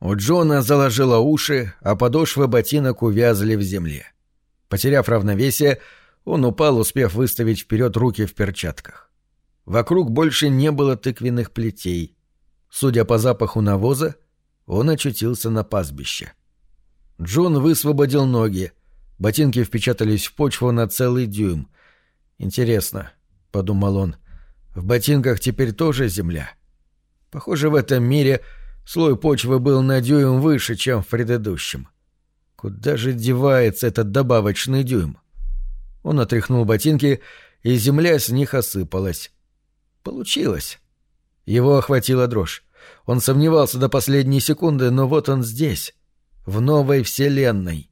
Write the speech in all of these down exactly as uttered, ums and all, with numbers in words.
У Джона заложило уши, а подошвы ботинок увязли в земле. Потеряв равновесие, он упал, успев выставить вперед руки в перчатках. Вокруг больше не было тыквенных плетей. Судя по запаху навоза, он очутился на пастбище. Джон высвободил ноги. Ботинки впечатались в почву на целый дюйм. «Интересно», — подумал он, — «в ботинках теперь тоже земля?» Похоже, в этом мире слой почвы был на дюйм выше, чем в предыдущем. Куда же девается этот добавочный дюйм? Он отряхнул ботинки, и земля с них осыпалась. Получилось. Его охватила дрожь. Он сомневался до последней секунды, но вот он здесь, в новой вселенной.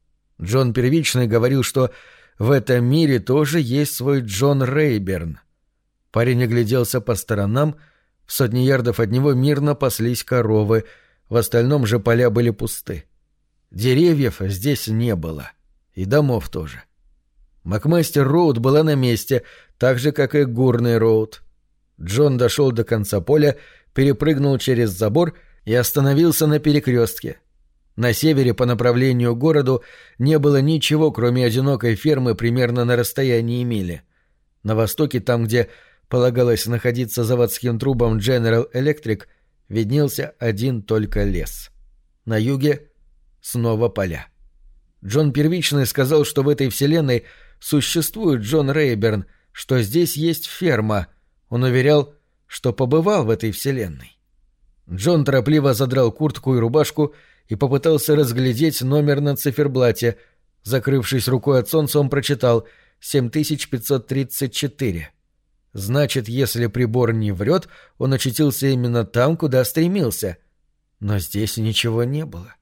Джон Первичный говорил, что в этом мире тоже есть свой Джон Рейберн. Парень огляделся по сторонам. В сотне ярдов от него мирно паслись коровы, в остальном же поля были пусты. Деревьев здесь не было. И домов тоже. Макмастер-Роуд была на месте, так же, как и Гурный-Роуд. Джон дошел до конца поля, перепрыгнул через забор и остановился на перекрестке. На севере по направлению к городу не было ничего, кроме одинокой фермы примерно на расстоянии мили. На востоке, там, где полагалось находиться заводским трубам General Electric, виднелся один только лес. На юге снова поля. Джон Первичный сказал, что в этой вселенной существует Джон Рейберн, что здесь есть ферма. Он уверял, что побывал в этой вселенной. Джон торопливо задрал куртку и рубашку и попытался разглядеть номер на циферблате. Закрывшись рукой от солнца, он прочитал семь тысяч пятьсот тридцать четыре. Значит, если прибор не врет, он очутился именно там, куда стремился. Но здесь ничего не было.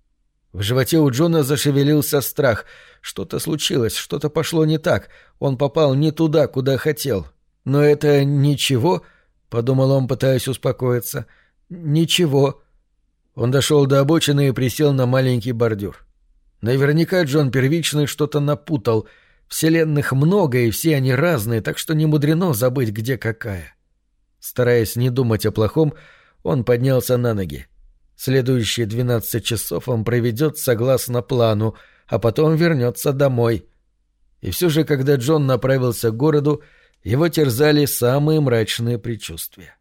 В животе у Джона зашевелился страх. Что-то случилось, что-то пошло не так. Он попал не туда, куда хотел. Но это ничего, — подумал он, пытаясь успокоиться. Ничего. Он дошел до обочины и присел на маленький бордюр. Наверняка Джон Первичный что-то напутал. Вселенных много, и все они разные, так что не мудрено забыть, где какая. Стараясь не думать о плохом, он поднялся на ноги. Следующие двенадцать часов он проведет согласно плану, а потом вернется домой. И все же, когда Джон направился к городу, его терзали самые мрачные предчувствия.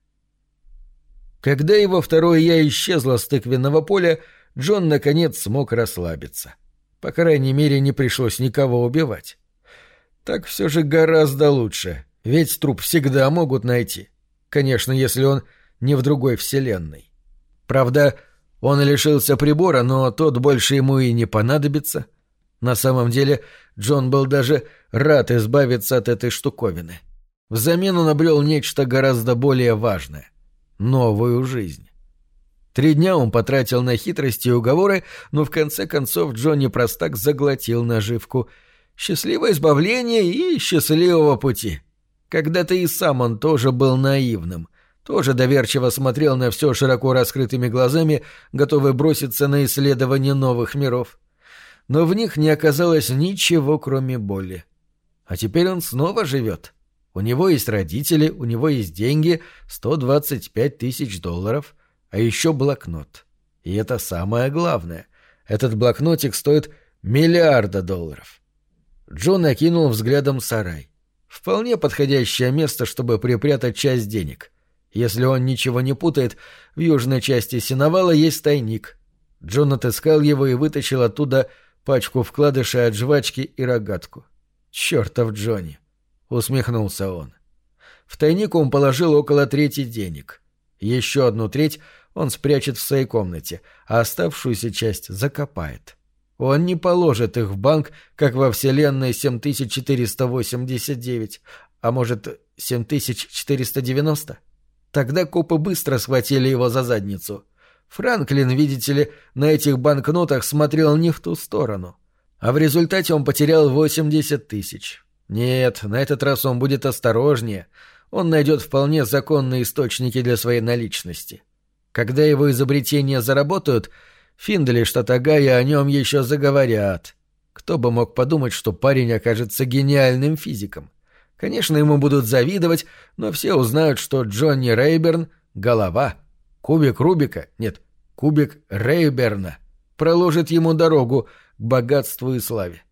Когда его второе «я» исчезло с тыквенного поля, Джон наконец смог расслабиться. По крайней мере, не пришлось никого убивать. Так все же гораздо лучше, ведь труп всегда могут найти. Конечно, если он не в другой вселенной. Правда, он лишился прибора, но тот больше ему и не понадобится. На самом деле, Джон был даже рад избавиться от этой штуковины. Взамен он обрел нечто гораздо более важное — новую жизнь. Три дня он потратил на хитрости и уговоры, но в конце концов Джонни Простак заглотил наживку. Счастливое избавление и счастливого пути. Когда-то и сам он тоже был наивным, тоже доверчиво смотрел на все широко раскрытыми глазами, готовый броситься на исследование новых миров. Но в них не оказалось ничего, кроме боли. А теперь он снова живет. У него есть родители, у него есть деньги, сто двадцать пять тысяч долларов, а еще блокнот. И это самое главное. Этот блокнотик стоит миллиарда долларов. Джон окинул взглядом сарай. Вполне подходящее место, чтобы припрятать часть денег. Если он ничего не путает, в южной части сеновала есть тайник. Джон отыскал его и вытащил оттуда пачку вкладышей от жвачки и рогатку. «Чертов Джонни!» — усмехнулся он. В тайник он положил около трети денег. Еще одну треть он спрячет в своей комнате, а оставшуюся часть закопает. Он не положит их в банк, как во вселенной семь тысяч четыреста восемьдесят девять, а может, семь тысяч четыреста девяносто? Тогда копы быстро схватили его за задницу. Франклин, видите ли, на этих банкнотах смотрел не в ту сторону. А в результате он потерял восемьдесят тысяч. Нет, на этот раз он будет осторожнее. Он найдет вполне законные источники для своей наличности. Когда его изобретения заработают, Финдли, штат Огайо, о нем еще заговорят. Кто бы мог подумать, что парень окажется гениальным физиком. Конечно, ему будут завидовать, но все узнают, что Джонни Рейберн — голова. Кубик Рубика, нет, кубик Рейберна проложит ему дорогу к богатству и славе.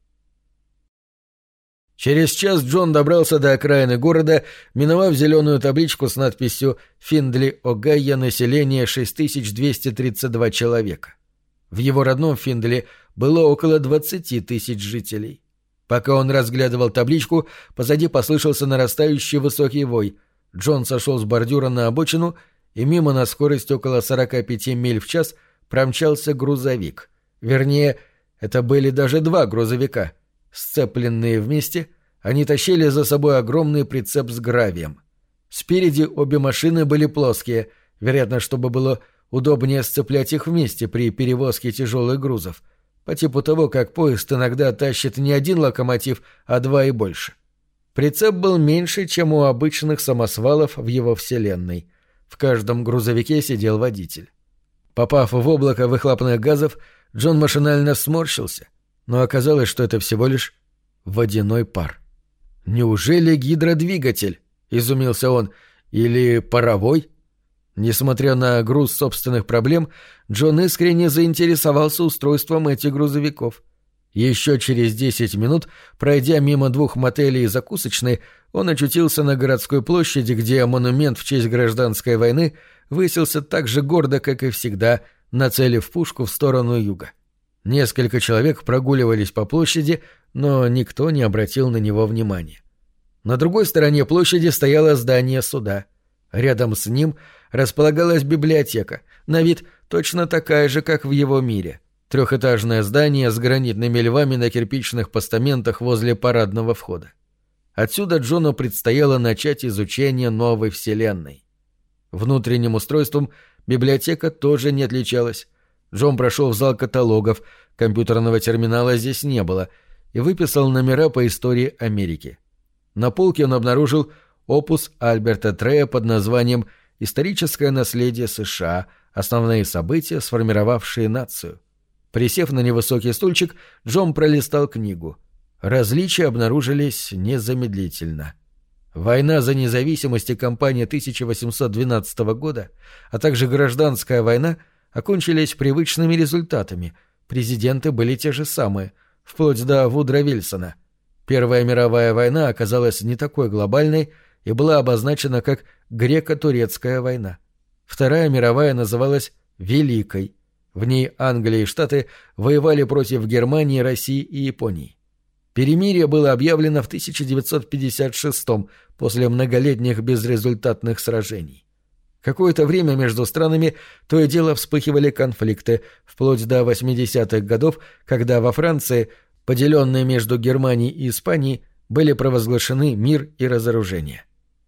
Через час Джон добрался до окраины города, миновав зеленую табличку с надписью «Финдли, Огайо, население шесть тысяч двести тридцать два человека». В его родном Финдли было около двадцати тысяч жителей. Пока он разглядывал табличку, позади послышался нарастающий высокий вой. Джон сошел с бордюра на обочину, и мимо на скорости около сорока пяти миль в час промчался грузовик. Вернее, это были даже два грузовика. Сцепленные вместе, они тащили за собой огромный прицеп с гравием. Спереди обе машины были плоские, вероятно, чтобы было удобнее сцеплять их вместе при перевозке тяжелых грузов, по типу того, как поезд иногда тащит не один локомотив, а два и больше. Прицеп был меньше, чем у обычных самосвалов в его вселенной. В каждом грузовике сидел водитель. Попав в облако выхлопных газов, Джон машинально сморщился, но оказалось, что это всего лишь водяной пар. «Неужели гидродвигатель?» — изумился он. «Или паровой?» Несмотря на груз собственных проблем, Джон искренне заинтересовался устройством этих грузовиков. Еще через десять минут, пройдя мимо двух мотелей и закусочной, он очутился на городской площади, где монумент в честь гражданской войны высился так же гордо, как и всегда, нацелив пушку в сторону юга. Несколько человек прогуливались по площади, но никто не обратил на него внимания. На другой стороне площади стояло здание суда. Рядом с ним располагалась библиотека, на вид точно такая же, как в его мире. Трехэтажное здание с гранитными львами на кирпичных постаментах возле парадного входа. Отсюда Джону предстояло начать изучение новой вселенной. Внутренним устройством библиотека тоже не отличалась. Джон прошел в зал каталогов, компьютерного терминала здесь не было, и выписал номера по истории Америки. На полке он обнаружил опус Альберта Трея под названием «Историческое наследие США. Основные события, сформировавшие нацию». Присев на невысокий стульчик, Джон пролистал книгу. Различия обнаружились незамедлительно. Война за независимость и кампания тысяча восемьсот двенадцатого года, а также гражданская война окончились привычными результатами. Президенты были те же самые, вплоть до Вудро Вильсона. Первая мировая война оказалась не такой глобальной и была обозначена как Греко-турецкая война. Вторая мировая называлась Великой. В ней Англия и Штаты воевали против Германии, России и Японии. Перемирие было объявлено в тысяча девятьсот пятьдесят шестом после многолетних безрезультатных сражений. Какое-то время между странами то и дело вспыхивали конфликты, вплоть до восьмидесятых годов, когда во Франции, поделенной между Германией и Испанией, были провозглашены мир и разоружение.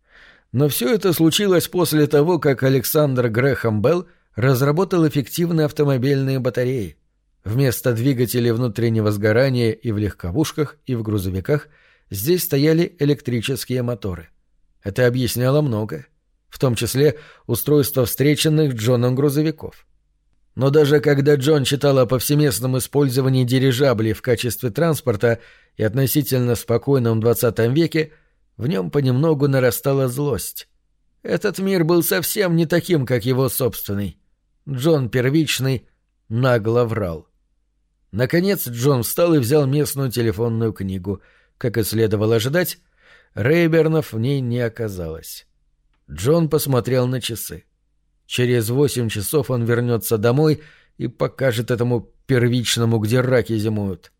Но все это случилось после того, как Александр Грэхэм Белл разработал эффективные автомобильные батареи. Вместо двигателей внутреннего сгорания и в легковушках, и в грузовиках здесь стояли электрические моторы. Это объясняло многое, в том числе устройство встреченных Джоном грузовиков. Но даже когда Джон читал о повсеместном использовании дирижаблей в качестве транспорта и относительно спокойном двадцатом веке, в нем понемногу нарастала злость. Этот мир был совсем не таким, как его собственный. Джон Первичный нагло врал. Наконец Джон встал и взял местную телефонную книгу. Как и следовало ожидать, Рейбернов в ней не оказалось. Джон посмотрел на часы. Через восемь часов он вернется домой и покажет этому Первичному, где раки зимуют.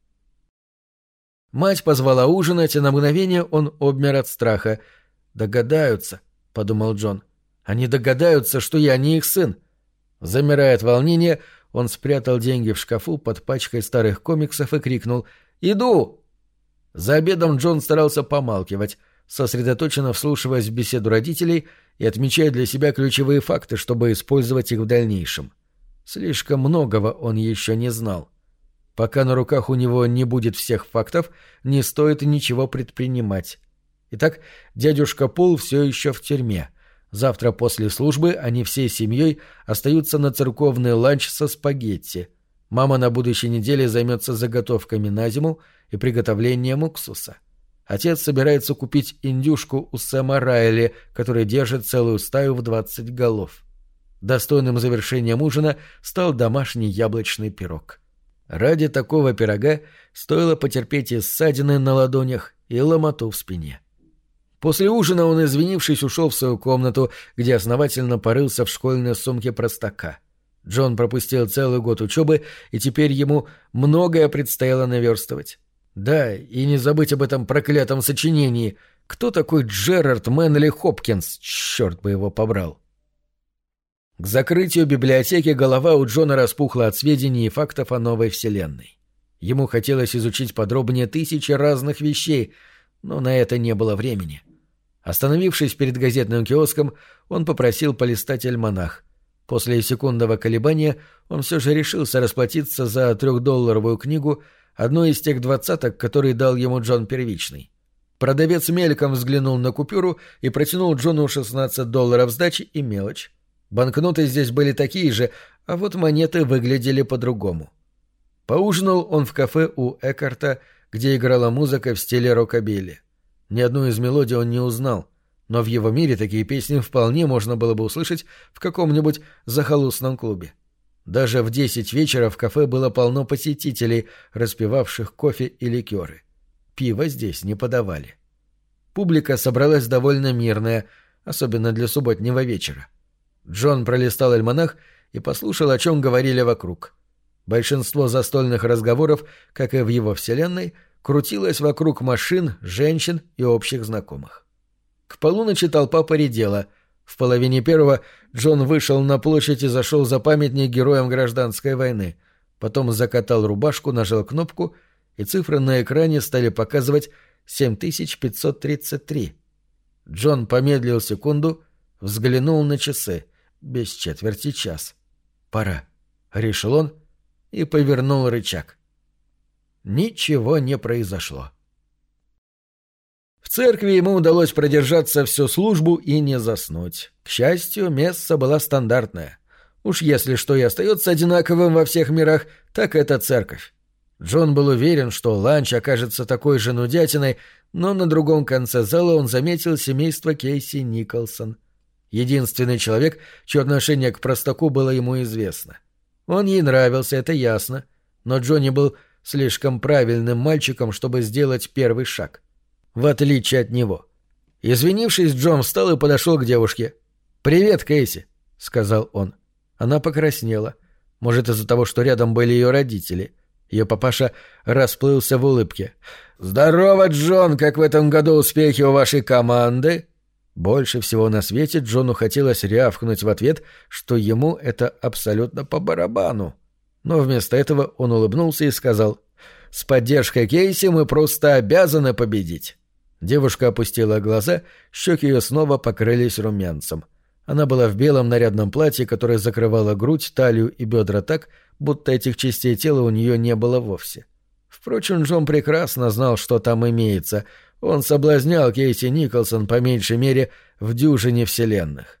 Мать позвала ужинать, и на мгновение он обмер от страха. «Догадаются», — подумал Джон. «Они догадаются, что я не их сын». Замирая от волнения, он спрятал деньги в шкафу под пачкой старых комиксов и крикнул «Иду!». За обедом Джон старался помалкивать, сосредоточенно вслушиваясь в беседу родителей и отмечая для себя ключевые факты, чтобы использовать их в дальнейшем. Слишком многого он еще не знал. Пока на руках у него не будет всех фактов, не стоит ничего предпринимать. Итак, дядюшка Пол все еще в тюрьме. Завтра после службы они всей семьей остаются на церковный ланч со спагетти. Мама на будущей неделе займется заготовками на зиму и приготовлением уксуса. Отец собирается купить индюшку у Сэма Райли, который держит целую стаю в двадцать голов. Достойным завершением ужина стал домашний яблочный пирог. Ради такого пирога стоило потерпеть и ссадины на ладонях, и ломоту в спине. После ужина он, извинившись, ушел в свою комнату, где основательно порылся в школьной сумке простака. Джон пропустил целый год учебы, и теперь ему многое предстояло наверстывать. Да, и не забыть об этом проклятом сочинении. Кто такой Джерард Мэнли Хопкинс? Черт бы его побрал. К закрытию библиотеки голова у Джона распухла от сведений и фактов о новой вселенной. Ему хотелось изучить подробнее тысячи разных вещей, но на это не было времени. Остановившись перед газетным киоском, он попросил полистать альманах. После секундного колебания он все же решился расплатиться за трехдолларовую книгу, одной из тех двадцаток, которые дал ему Джон Первичный. Продавец мельком взглянул на купюру и протянул Джону шестнадцать долларов сдачи и мелочь. Банкноты здесь были такие же, а вот монеты выглядели по-другому. Поужинал он в кафе у Эккарта, где играла музыка в стиле рокобилли. Ни одну из мелодий он не узнал, но в его мире такие песни вполне можно было бы услышать в каком-нибудь захолустном клубе. Даже в десять вечера в кафе было полно посетителей, распивавших кофе и ликеры. Пиво здесь не подавали. Публика собралась довольно мирная, особенно для субботнего вечера. Джон пролистал альманах и послушал, о чем говорили вокруг. Большинство застольных разговоров, как и в его вселенной, крутилось вокруг машин, женщин и общих знакомых. К полуночи толпа поредела. В половине первого Джон вышел на площадь и зашел за памятник героям гражданской войны. Потом закатал рубашку, нажал кнопку, и цифры на экране стали показывать семь тысяч пятьсот тридцать три. Джон помедлил секунду, взглянул на часы. Без четверти час. «Пора», — решил он и повернул рычаг. Ничего не произошло. В церкви ему удалось продержаться всю службу и не заснуть. К счастью, месса была стандартная. Уж если что и остается одинаковым во всех мирах, так это церковь. Джон был уверен, что ланч окажется такой же нудятиной, но на другом конце зала он заметил семейство Кейси Николсон. Единственный человек, чье отношение к простаку было ему известно. Он ей нравился, это ясно, но Джонни был слишком правильным мальчиком, чтобы сделать первый шаг. В отличие от него. Извинившись, Джон встал и подошел к девушке. «Привет, Кейси», — сказал он. Она покраснела. Может, из-за того, что рядом были ее родители. Ее папаша расплылся в улыбке. «Здорово, Джон! Как в этом году успехи у вашей команды?» Больше всего на свете Джону хотелось рявкнуть в ответ, что ему это абсолютно по барабану. Но вместо этого он улыбнулся и сказал: «С поддержкой Кейси мы просто обязаны победить». Девушка опустила глаза, щеки ее снова покрылись румянцем. Она была в белом нарядном платье, которое закрывало грудь, талию и бедра так, будто этих частей тела у нее не было вовсе. Впрочем, Джон прекрасно знал, что там имеется. Он соблазнял Кейси Николсон по меньшей мере в дюжине вселенных.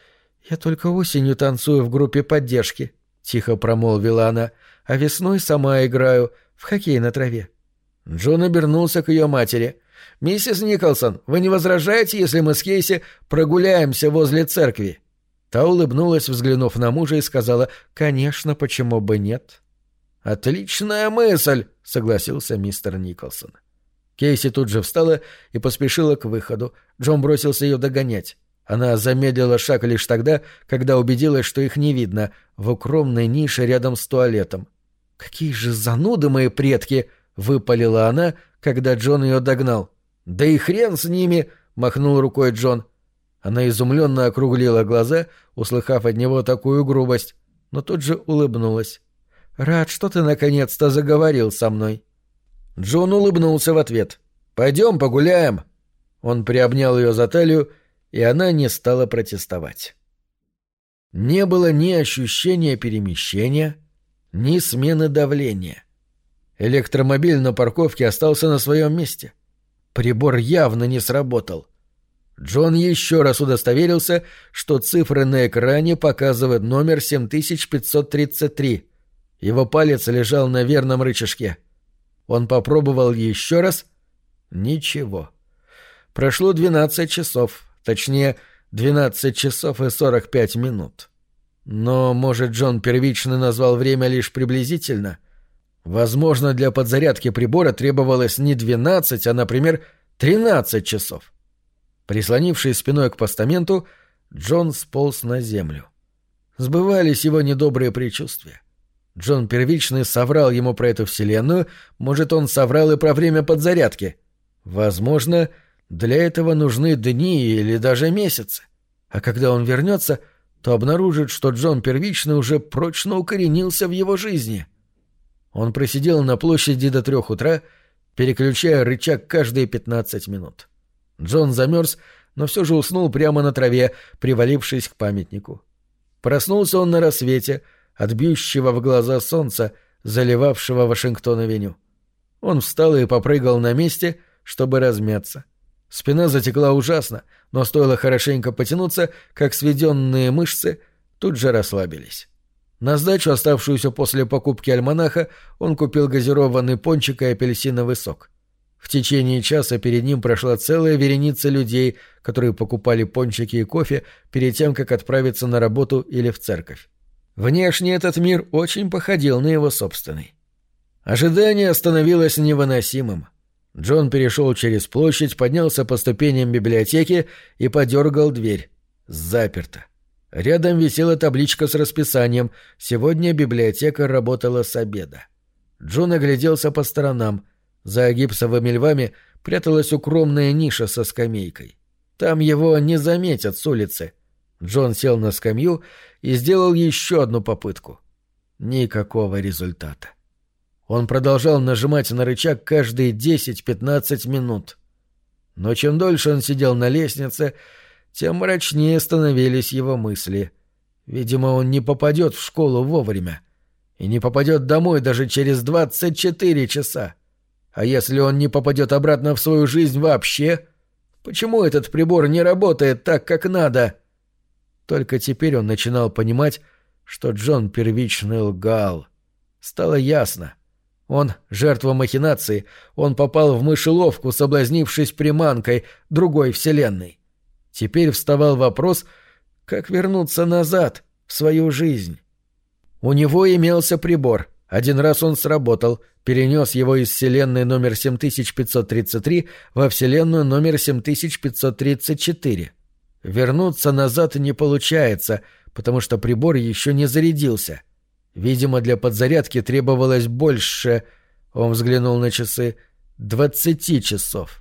«Я только осенью танцую в группе поддержки», — тихо промолвила она, — «а весной сама играю в хоккей на траве». Джон обернулся к ее матери. «Миссис Николсон, вы не возражаете, если мы с Кейси прогуляемся возле церкви?» Та улыбнулась, взглянув на мужа, и сказала: «Конечно, почему бы нет?» «Отличная мысль», — согласился мистер Николсон. Кейси тут же встала и поспешила к выходу. Джон бросился ее догонять. Она замедлила шаг лишь тогда, когда убедилась, что их не видно, в укромной нише рядом с туалетом. «Какие же зануды мои предки!» — выпалила она, когда Джон ее догнал. «Да и хрен с ними!» — махнул рукой Джон. Она изумленно округлила глаза, услыхав от него такую грубость, но тут же улыбнулась. «Рад, что ты наконец-то заговорил со мной». Джон улыбнулся в ответ. «Пойдем погуляем». Он приобнял ее за талию, и она не стала протестовать. Не было ни ощущения перемещения, ни смены давления. Электромобиль на парковке остался на своем месте. Прибор явно не сработал. Джон еще раз удостоверился, что цифры на экране показывают номер семь тысяч пятьсот тридцать три. Его палец лежал на верном рычажке. Он попробовал еще раз. Ничего. Прошло двенадцать часов, точнее, двенадцать часов и сорок пять минут. Но, может, Джон Первичный назвал время лишь приблизительно? Возможно, для подзарядки прибора требовалось не двенадцать, а, например, тринадцать часов. Прислонившись спиной к постаменту, Джон сполз на землю. Сбывались его недобрые предчувствия. Джон Первичный соврал ему про эту вселенную, может, он соврал и про время подзарядки. Возможно, для этого нужны дни или даже месяцы. А когда он вернется, то обнаружит, что Джон Первичный уже прочно укоренился в его жизни. Он просидел на площади до трех утра, переключая рычаг каждые пятнадцать минут. Джон замерз, но все же уснул прямо на траве, привалившись к памятнику. Проснулся он на рассвете, от бьющего в глаза солнца, заливавшего Вашингтон-авеню. Он встал и попрыгал на месте, чтобы размяться. Спина затекла ужасно, но стоило хорошенько потянуться, как сведенные мышцы тут же расслабились. На сдачу, оставшуюся после покупки альманаха, он купил газированный пончик и апельсиновый сок. В течение часа перед ним прошла целая вереница людей, которые покупали пончики и кофе перед тем, как отправиться на работу или в церковь. Внешне этот мир очень походил на его собственный. Ожидание становилось невыносимым. Джон перешел через площадь, поднялся по ступеням библиотеки и подергал дверь. Заперто. Рядом висела табличка с расписанием. Сегодня библиотека работала с обеда. Джон огляделся по сторонам. За гипсовыми львами пряталась укромная ниша со скамейкой. Там его не заметят с улицы. Джон сел на скамью и сделал еще одну попытку. Никакого результата. Он продолжал нажимать на рычаг каждые десять-пятнадцать минут. Но чем дольше он сидел на лестнице, тем мрачнее становились его мысли. Видимо, он не попадет в школу вовремя. И не попадет домой даже через двадцать четыре часа. А если он не попадет обратно в свою жизнь вообще? Почему этот прибор не работает так, как надо? Только теперь он начинал понимать, что Джон Первичный лгал. Стало ясно. Он — жертва махинации, он попал в мышеловку, соблазнившись приманкой другой вселенной. Теперь вставал вопрос, как вернуться назад, в свою жизнь. У него имелся прибор. Один раз он сработал, перенес его из вселенной номер семь тысяч пятьсот тридцать три во вселенную номер семь тысяч пятьсот тридцать четыре. Вернуться назад не получается, потому что прибор еще не зарядился. Видимо, для подзарядки требовалось больше, он взглянул на часы, двадцати часов.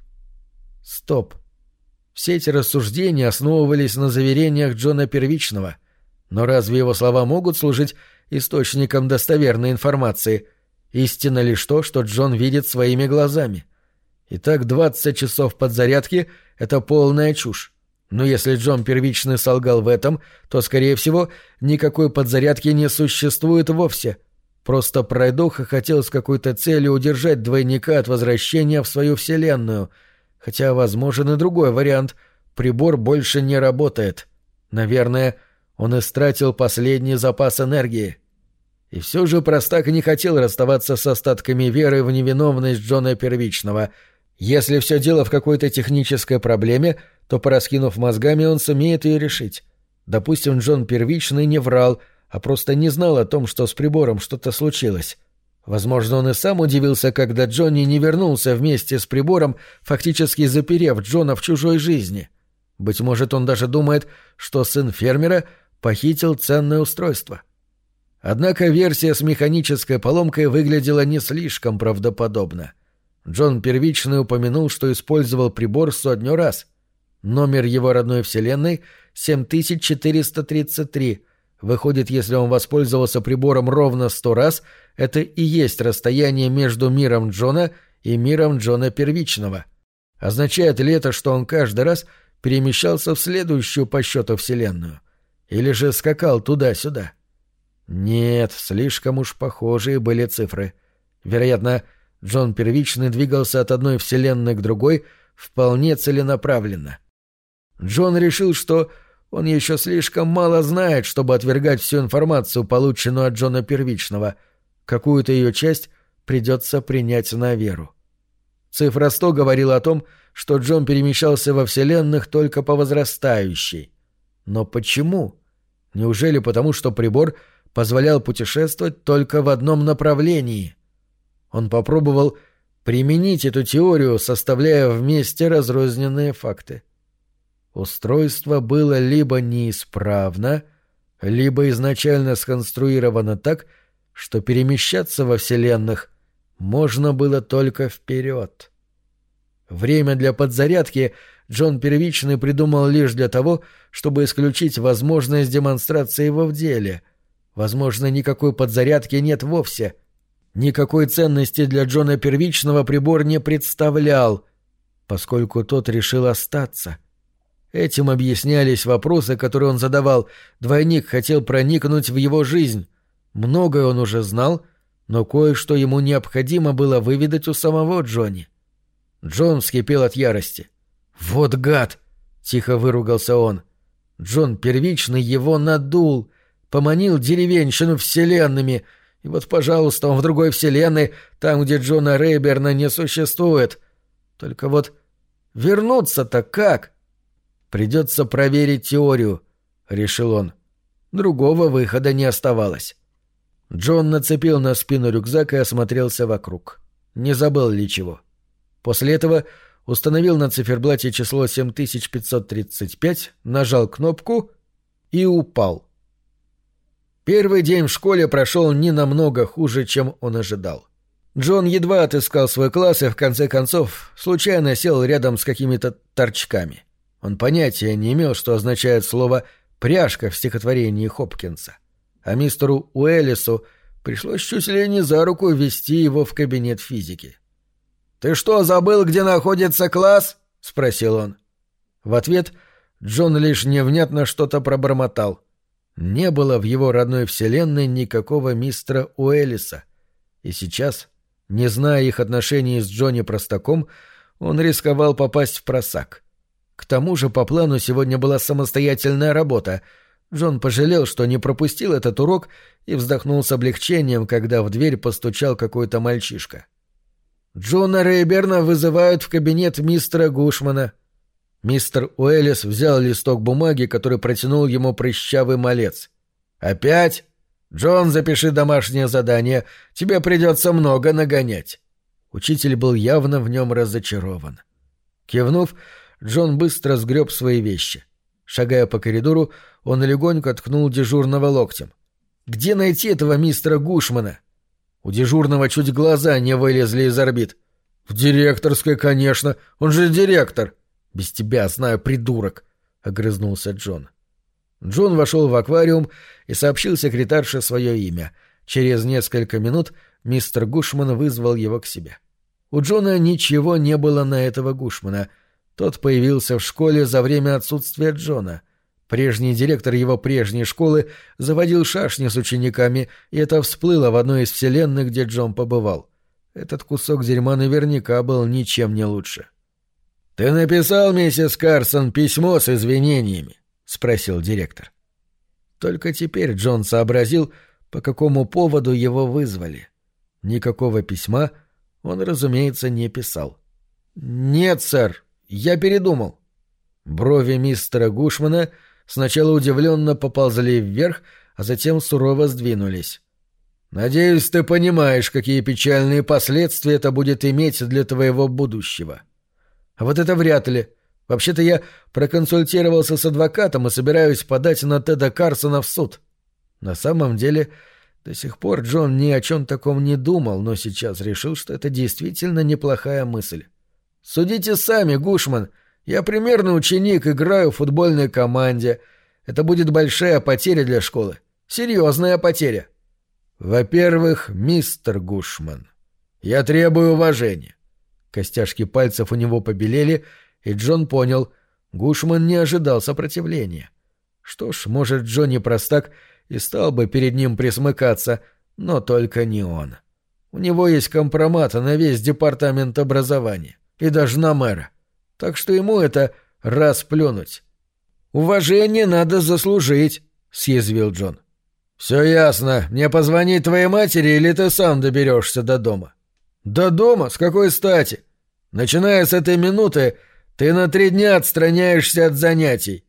Стоп. Все эти рассуждения основывались на заверениях Джона Первичного. Но разве его слова могут служить источником достоверной информации? Истина лишь то, что Джон видит своими глазами. Итак, двадцать часов подзарядки — это полная чушь. Но если Джон Первичный солгал в этом, то, скорее всего, никакой подзарядки не существует вовсе. Просто пройдоха хотел с какой-то целью удержать двойника от возвращения в свою вселенную. Хотя возможен и другой вариант. Прибор больше не работает. Наверное, он истратил последний запас энергии. И все же простак не хотел расставаться с остатками веры в невиновность Джона Первичного. Если все дело в какой-то технической проблеме, то, пораскинув мозгами, он сумеет ее решить. Допустим, Джон Первичный не врал, а просто не знал о том, что с прибором что-то случилось. Возможно, он и сам удивился, когда Джонни не вернулся вместе с прибором, фактически заперев Джона в чужой жизни. Быть может, он даже думает, что сын фермера похитил ценное устройство. Однако версия с механической поломкой выглядела не слишком правдоподобно. Джон Первичный упомянул, что использовал прибор сотню раз. Номер его родной вселенной — семь тысяч четыреста тридцать три. Выходит, если он воспользовался прибором ровно сто раз, это и есть расстояние между миром Джона и миром Джона Первичного. Означает ли это, что он каждый раз перемещался в следующую по счету вселенную? Или же скакал туда-сюда? Нет, слишком уж похожие были цифры. Вероятно, Джон Первичный двигался от одной вселенной к другой вполне целенаправленно. Джон решил, что он еще слишком мало знает, чтобы отвергать всю информацию, полученную от Джона Первичного. Какую-то ее часть придется принять на веру. Цифра сто говорила о том, что Джон перемещался во вселенных только по возрастающей. Но почему? Неужели потому, что прибор позволял путешествовать только в одном направлении? Он попробовал применить эту теорию, составляя вместе разрозненные факты. Устройство было либо неисправно, либо изначально сконструировано так, что перемещаться во вселенных можно было только вперед. Время для подзарядки Джон Первичный придумал лишь для того, чтобы исключить возможность демонстрации его в деле. Возможно, никакой подзарядки нет вовсе. Никакой ценности для Джона Первичного прибор не представлял, поскольку тот решил остаться. Этим объяснялись вопросы, которые он задавал. Двойник хотел проникнуть в его жизнь. Многое он уже знал, но кое-что ему необходимо было выведать у самого Джонни. Джон вскипел от ярости. «Вот гад!» — тихо выругался он. Джон Первичный его надул, поманил деревенщину вселенными, и вот, пожалуйста, он в другой вселенной, там, где Джона Рейберна не существует. Только вот вернуться-то как? «Придется проверить теорию», — решил он. Другого выхода не оставалось. Джон нацепил на спину рюкзак и осмотрелся вокруг. Не забыл ли чего. После этого установил на циферблате число семь тысяч пятьсот тридцать пять, нажал кнопку и упал. Первый день в школе прошел не намного хуже, чем он ожидал. Джон едва отыскал свой класс и, в конце концов, случайно сел рядом с какими-то торчками. Он понятия не имел, что означает слово «пряжка» в стихотворении Хопкинса. А мистеру Уэллису пришлось чуть ли не за руку ввести его в кабинет физики. «Ты что, забыл, где находится класс?» — спросил он. В ответ Джон лишь невнятно что-то пробормотал. Не было в его родной вселенной никакого мистера Уэллиса. И сейчас, не зная их отношений с Джонни Простаком, он рисковал попасть в просак. К тому же по плану сегодня была самостоятельная работа. Джон пожалел, что не пропустил этот урок, и вздохнул с облегчением, когда в дверь постучал какой-то мальчишка. «Джона Рейберна вызывают в кабинет мистера Гушмана». Мистер Уэллис взял листок бумаги, который протянул ему прыщавый малец. «Опять? Джон, запиши домашнее задание. Тебе придется много нагонять». Учитель был явно в нем разочарован. Кивнув, Джон быстро сгреб свои вещи. Шагая по коридору, он легонько ткнул дежурного локтем. «Где найти этого мистера Гушмана?» У дежурного чуть глаза не вылезли из орбит. «В директорской, конечно. Он же директор». «Без тебя знаю, придурок», — огрызнулся Джон. Джон вошел в аквариум и сообщил секретарше свое имя. Через несколько минут мистер Гушман вызвал его к себе. У Джона ничего не было на этого Гушмана. Тот появился в школе за время отсутствия Джона. Прежний директор его прежней школы заводил шашни с учениками, и это всплыло в одной из вселенных, где Джон побывал. Этот кусок дерьма наверняка был ничем не лучше. «Ты написал, миссис Карсон, письмо с извинениями?» — спросил директор. Только теперь Джон сообразил, по какому поводу его вызвали. Никакого письма он, разумеется, не писал. «Нет, сэр, я передумал». Брови мистера Гушмана сначала удивленно поползли вверх, а затем сурово сдвинулись. «Надеюсь, ты понимаешь, какие печальные последствия это будет иметь для твоего будущего». «А вот это вряд ли. Вообще-то я проконсультировался с адвокатом и собираюсь подать на Теда Карсона в суд». На самом деле, до сих пор Джон ни о чем таком не думал, но сейчас решил, что это действительно неплохая мысль. «Судите сами, Гушман. Я примерный ученик, играю в футбольной команде. Это будет большая потеря для школы. Серьезная потеря». «Во-первых, мистер Гушман, я требую уважения». Костяшки пальцев у него побелели, и Джон понял, Гушман не ожидал сопротивления. Что ж, может, Джонни Простак и стал бы перед ним присмыкаться, но только не он. У него есть компромат на весь департамент образования, и даже на мэра. Так что ему это расплюнуть. «Уважение надо заслужить», — съязвил Джон. «Все ясно. Мне позвонить твоей матери, или ты сам доберешься до дома?» «До дома? С какой стати? Начиная с этой минуты, ты на три дня отстраняешься от занятий».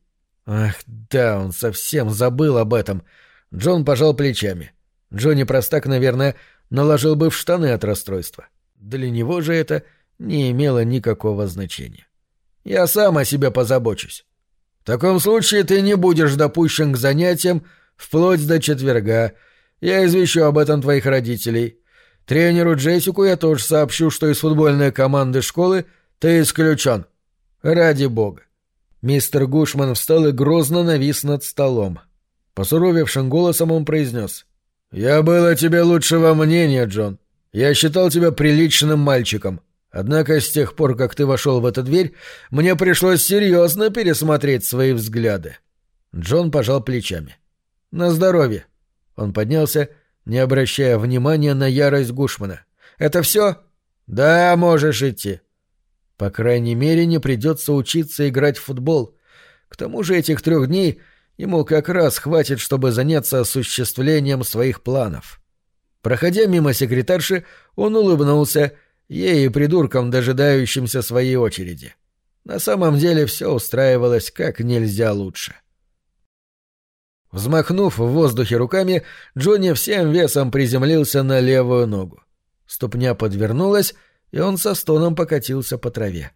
Ах, да, он совсем забыл об этом. Джон пожал плечами. Джонни Простак, наверное, наложил бы в штаны от расстройства. Для него же это не имело никакого значения. «Я сам о себе позабочусь. В таком случае ты не будешь допущен к занятиям вплоть до четверга. Я извещу об этом твоих родителей. Тренеру Джессику я тоже сообщу, что из футбольной команды школы ты исключен. Ради бога». Мистер Гушман встал и грозно навис над столом. Посуровевшим голосом он произнес: «Я был о тебе лучшего мнения, Джон. Я считал тебя приличным мальчиком. Однако с тех пор, как ты вошел в эту дверь, мне пришлось серьезно пересмотреть свои взгляды». Джон пожал плечами. «На здоровье». Он поднялся, не обращая внимания на ярость Гушмана. «Это все?» «Да, можешь идти». По крайней мере, не придется учиться играть в футбол. К тому же этих трех дней ему как раз хватит, чтобы заняться осуществлением своих планов. Проходя мимо секретарши, он улыбнулся, ей и придуркам, дожидающимся своей очереди. На самом деле все устраивалось как нельзя лучше. Взмахнув в воздухе руками, Джонни всем весом приземлился на левую ногу. Ступня подвернулась, и он со стоном покатился по траве.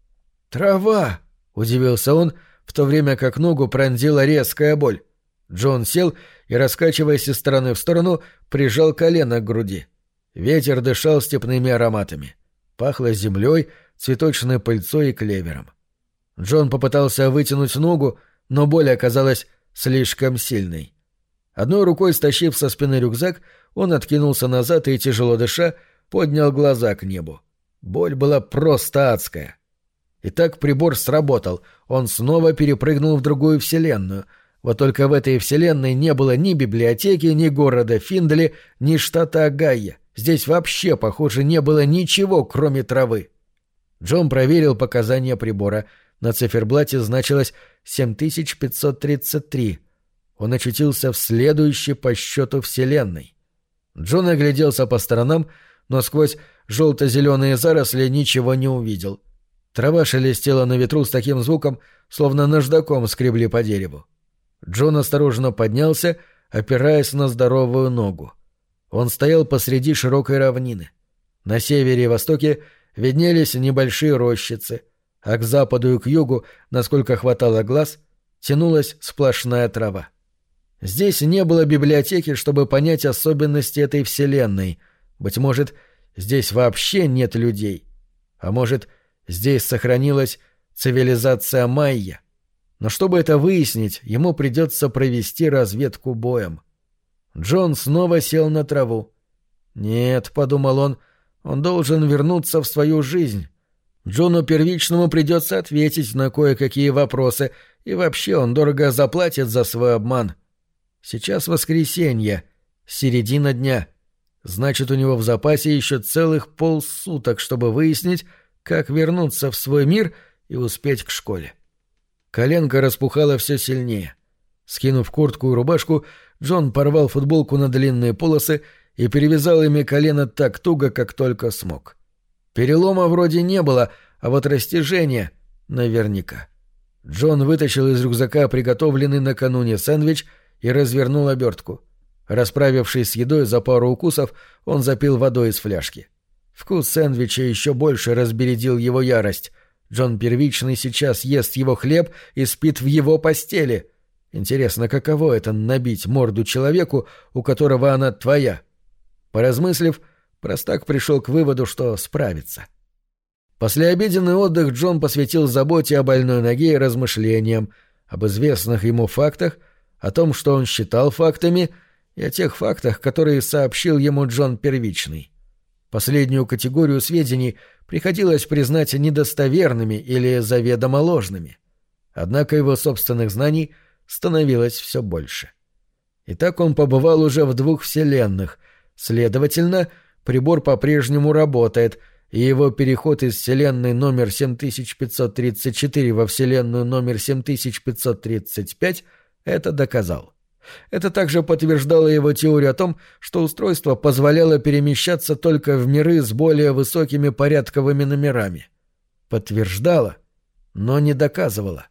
«Трава!» — удивился он, в то время как ногу пронзила резкая боль. Джон сел и, раскачиваясь из стороны в сторону, прижал колено к груди. Ветер дышал степными ароматами. Пахло землей, цветочной пыльцой и клевером. Джон попытался вытянуть ногу, но боль оказалась слишком сильной. Одной рукой стащив со спины рюкзак, он откинулся назад и, тяжело дыша, поднял глаза к небу. Боль была просто адская. Итак, прибор сработал. Он снова перепрыгнул в другую вселенную. Вот только в этой вселенной не было ни библиотеки, ни города Финдли, ни штата Огайо. Здесь вообще, похоже, не было ничего, кроме травы. Джон проверил показания прибора. На циферблате значилось семь тысяч пятьсот тридцать три. Он очутился в следующей по счету вселенной. Джон огляделся по сторонам, но сквозь желто-зеленые заросли ничего не увидел. Трава шелестела на ветру с таким звуком, словно наждаком скребли по дереву. Джон осторожно поднялся, опираясь на здоровую ногу. Он стоял посреди широкой равнины. На севере и востоке виднелись небольшие рощицы, а к западу и к югу, насколько хватало глаз, тянулась сплошная трава. Здесь не было библиотеки, чтобы понять особенности этой вселенной. Быть может, здесь вообще нет людей. А может, здесь сохранилась цивилизация майя. Но чтобы это выяснить, ему придется провести разведку боем. Джон снова сел на траву. «Нет», — подумал он, — «он должен вернуться в свою жизнь. Джону Первичному придется ответить на кое-какие вопросы, и вообще он дорого заплатит за свой обман. Сейчас воскресенье, середина дня. Значит, у него в запасе еще целых полсуток, чтобы выяснить, как вернуться в свой мир и успеть к школе». Коленка распухала все сильнее. Скинув куртку и рубашку, Джон порвал футболку на длинные полосы и перевязал ими колено так туго, как только смог. Перелома вроде не было, а вот растяжение наверняка. Джон вытащил из рюкзака приготовленный накануне сэндвич и развернул обертку. Расправившись с едой за пару укусов, он запил водой из фляжки. Вкус сэндвича еще больше разбередил его ярость. Джон Первичный сейчас ест его хлеб и спит в его постели. Интересно, каково это — набить морду человеку, у которого она твоя? Поразмыслив, Простак пришел к выводу, что справится. Послеобеденный отдых Джон посвятил заботе о больной ноге и размышлениям, об известных ему фактах, о том, что он считал фактами, и о тех фактах, которые сообщил ему Джон Первичный. Последнюю категорию сведений приходилось признать недостоверными или заведомо ложными. Однако его собственных знаний становилось все больше. Итак, он побывал уже в двух вселенных. Следовательно, прибор по-прежнему работает, и его переход из вселенной номер семь тысяч пятьсот тридцать четыре во вселенную номер семь тысяч пятьсот тридцать пять это доказал. Это также подтверждало его теорию о том, что устройство позволяло перемещаться только в миры с более высокими порядковыми номерами. Подтверждало, но не доказывало.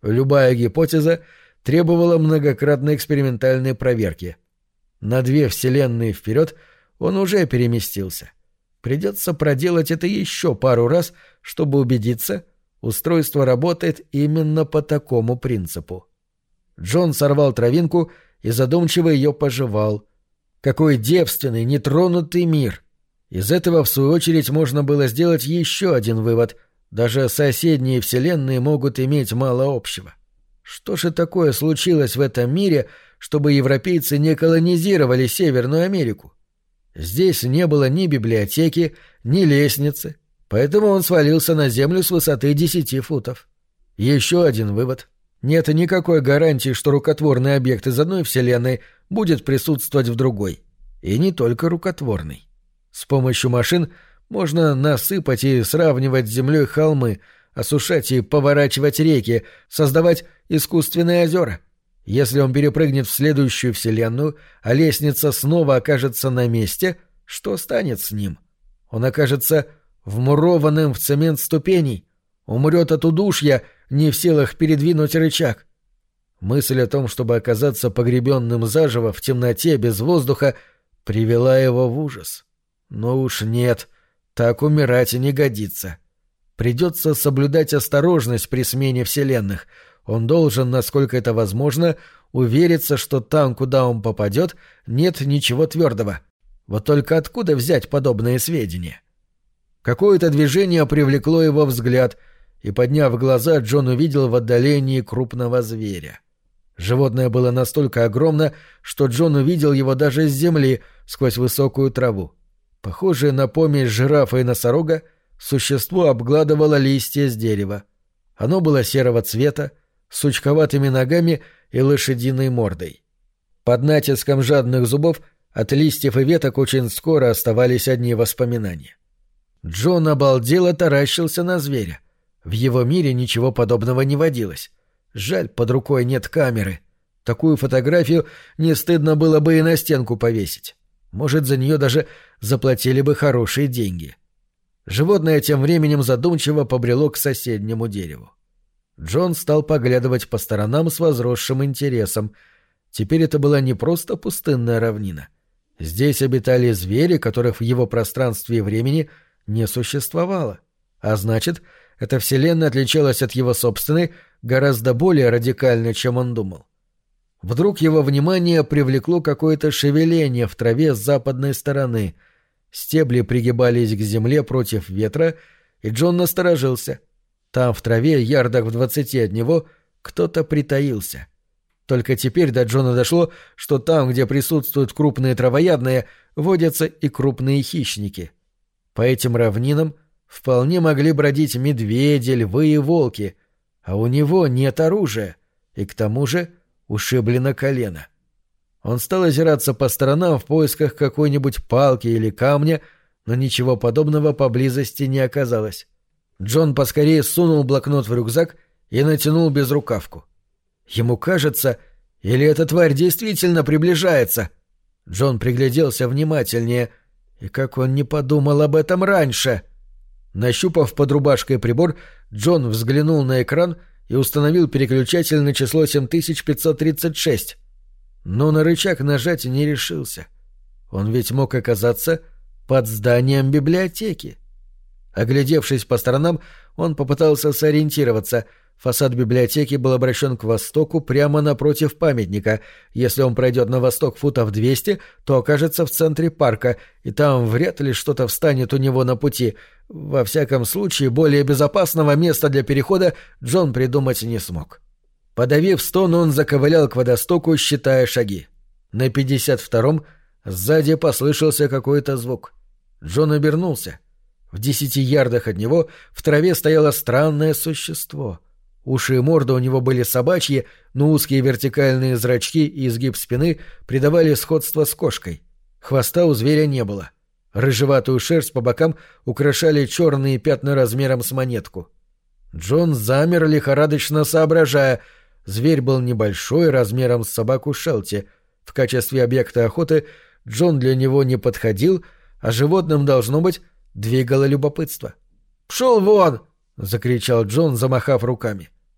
Любая гипотеза требовала многократной экспериментальной проверки. На две вселенные вперед он уже переместился. Придется проделать это еще пару раз, чтобы убедиться, устройство работает именно по такому принципу. Джон сорвал травинку и задумчиво ее пожевал. Какой девственный, нетронутый мир! Из этого, в свою очередь, можно было сделать еще один вывод. Даже соседние вселенные могут иметь мало общего. Что же такое случилось в этом мире, чтобы европейцы не колонизировали Северную Америку? Здесь не было ни библиотеки, ни лестницы, поэтому он свалился на землю с высоты десяти футов. Еще один вывод. Нет никакой гарантии, что рукотворный объект из одной вселенной будет присутствовать в другой. И не только рукотворный. С помощью машин можно насыпать и сравнивать с землей холмы, осушать и поворачивать реки, создавать искусственные озера. Если он перепрыгнет в следующую вселенную, а лестница снова окажется на месте, что станет с ним? Он окажется вмурованным в цемент ступеней, умрет от удушья, не в силах передвинуть рычаг. Мысль о том, чтобы оказаться погребенным заживо в темноте без воздуха, привела его в ужас. Но уж нет, так умирать и не годится. Придется соблюдать осторожность при смене вселенных. Он должен, насколько это возможно, увериться, что там, куда он попадет, нет ничего твердого. Вот только откуда взять подобные сведения? Какое-то движение привлекло его взгляд, и, подняв глаза, Джон увидел в отдалении крупного зверя. Животное было настолько огромно, что Джон увидел его даже с земли, сквозь высокую траву. Похожее на помесь жирафа и носорога, существо обгладывало листья с дерева. Оно было серого цвета, с сучковатыми ногами и лошадиной мордой. Под натиском жадных зубов от листьев и веток очень скоро оставались одни воспоминания. Джон обалдело таращился на зверя. В его мире ничего подобного не водилось. Жаль, под рукой нет камеры. Такую фотографию не стыдно было бы и на стенку повесить. Может, за нее даже заплатили бы хорошие деньги. Животное тем временем задумчиво побрело к соседнему дереву. Джон стал поглядывать по сторонам с возросшим интересом. Теперь это была не просто пустынная равнина. Здесь обитали звери, которых в его пространстве и времени не существовало. А значит, эта вселенная отличалась от его собственной гораздо более радикально, чем он думал. Вдруг его внимание привлекло какое-то шевеление в траве с западной стороны. Стебли пригибались к земле против ветра, и Джон насторожился. Там, в траве, ярдах в двадцати от него, кто-то притаился. Только теперь до Джона дошло, что там, где присутствуют крупные травоядные, водятся и крупные хищники. По этим равнинам вполне могли бродить медведи, львы и волки, а у него нет оружия, и к тому же ушиблено колено. Он стал озираться по сторонам в поисках какой-нибудь палки или камня, но ничего подобного поблизости не оказалось. Джон поскорее сунул блокнот в рюкзак и натянул безрукавку. Ему кажется, или эта тварь действительно приближается? Джон пригляделся внимательнее, и как он не подумал об этом раньше? Нащупав под рубашкой прибор, Джон взглянул на экран и установил переключатель на число семь тысяч пятьсот тридцать шесть. Но на рычаг нажать не решился. Он ведь мог оказаться под зданием библиотеки. Оглядевшись по сторонам, он попытался сориентироваться. Фасад библиотеки был обращен к востоку прямо напротив памятника. Если он пройдет на восток футов двести, то окажется в центре парка, и там вряд ли что-то встанет у него на пути. Во всяком случае, более безопасного места для перехода Джон придумать не смог. Подавив стон, он заковылял к водостоку, считая шаги. На пятьдесят втором сзади послышался какой-то звук. Джон обернулся. В десяти ярдах от него в траве стояло странное существо. Уши и морда у него были собачьи, но узкие вертикальные зрачки и изгиб спины придавали сходство с кошкой. Хвоста у зверя не было. Рыжеватую шерсть по бокам украшали черные пятна размером с монетку. Джон замер, лихорадочно соображая. Зверь был небольшой, размером с собаку Шелти. В качестве объекта охоты Джон для него не подходил, а животным, должно быть, двигало любопытство. «Пшел вон!» — закричал Джон, замахав руками.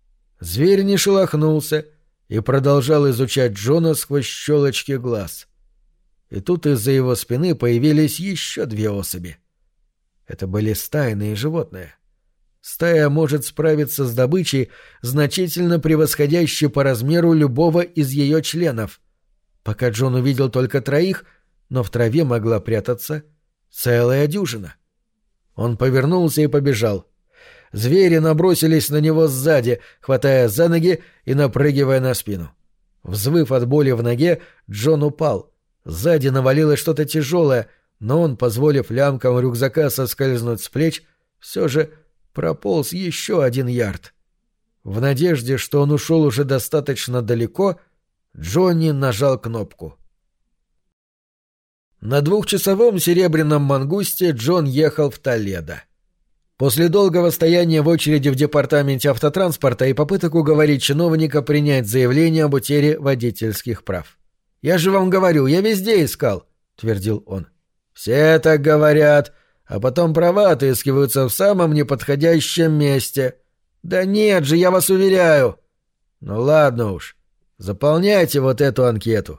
Зверь не шелохнулся и продолжал изучать Джона сквозь щелочки глаз. И тут из-за его спины появились еще две особи. Это были стайные животные. Стая может справиться с добычей, значительно превосходящей по размеру любого из ее членов. Пока Джон увидел только троих, но в траве могла прятаться целая дюжина. Он повернулся и побежал. Звери набросились на него сзади, хватая за ноги и напрыгивая на спину. Взвыв от боли в ноге, Джон упал. Сзади навалилось что-то тяжелое, но он, позволив лямкам рюкзака соскользнуть с плеч, все же прополз еще один ярд. В надежде, что он ушел уже достаточно далеко, Джонни нажал кнопку. На двухчасовом серебряном мангусте Джон ехал в Толедо. После долгого стояния в очереди в департаменте автотранспорта и попыток уговорить чиновника принять заявление об утере водительских прав. «Я же вам говорю, я везде искал», — твердил он. «Все так говорят, а потом права отыскиваются в самом неподходящем месте. Да нет же, я вас уверяю». «Ну ладно уж, заполняйте вот эту анкету».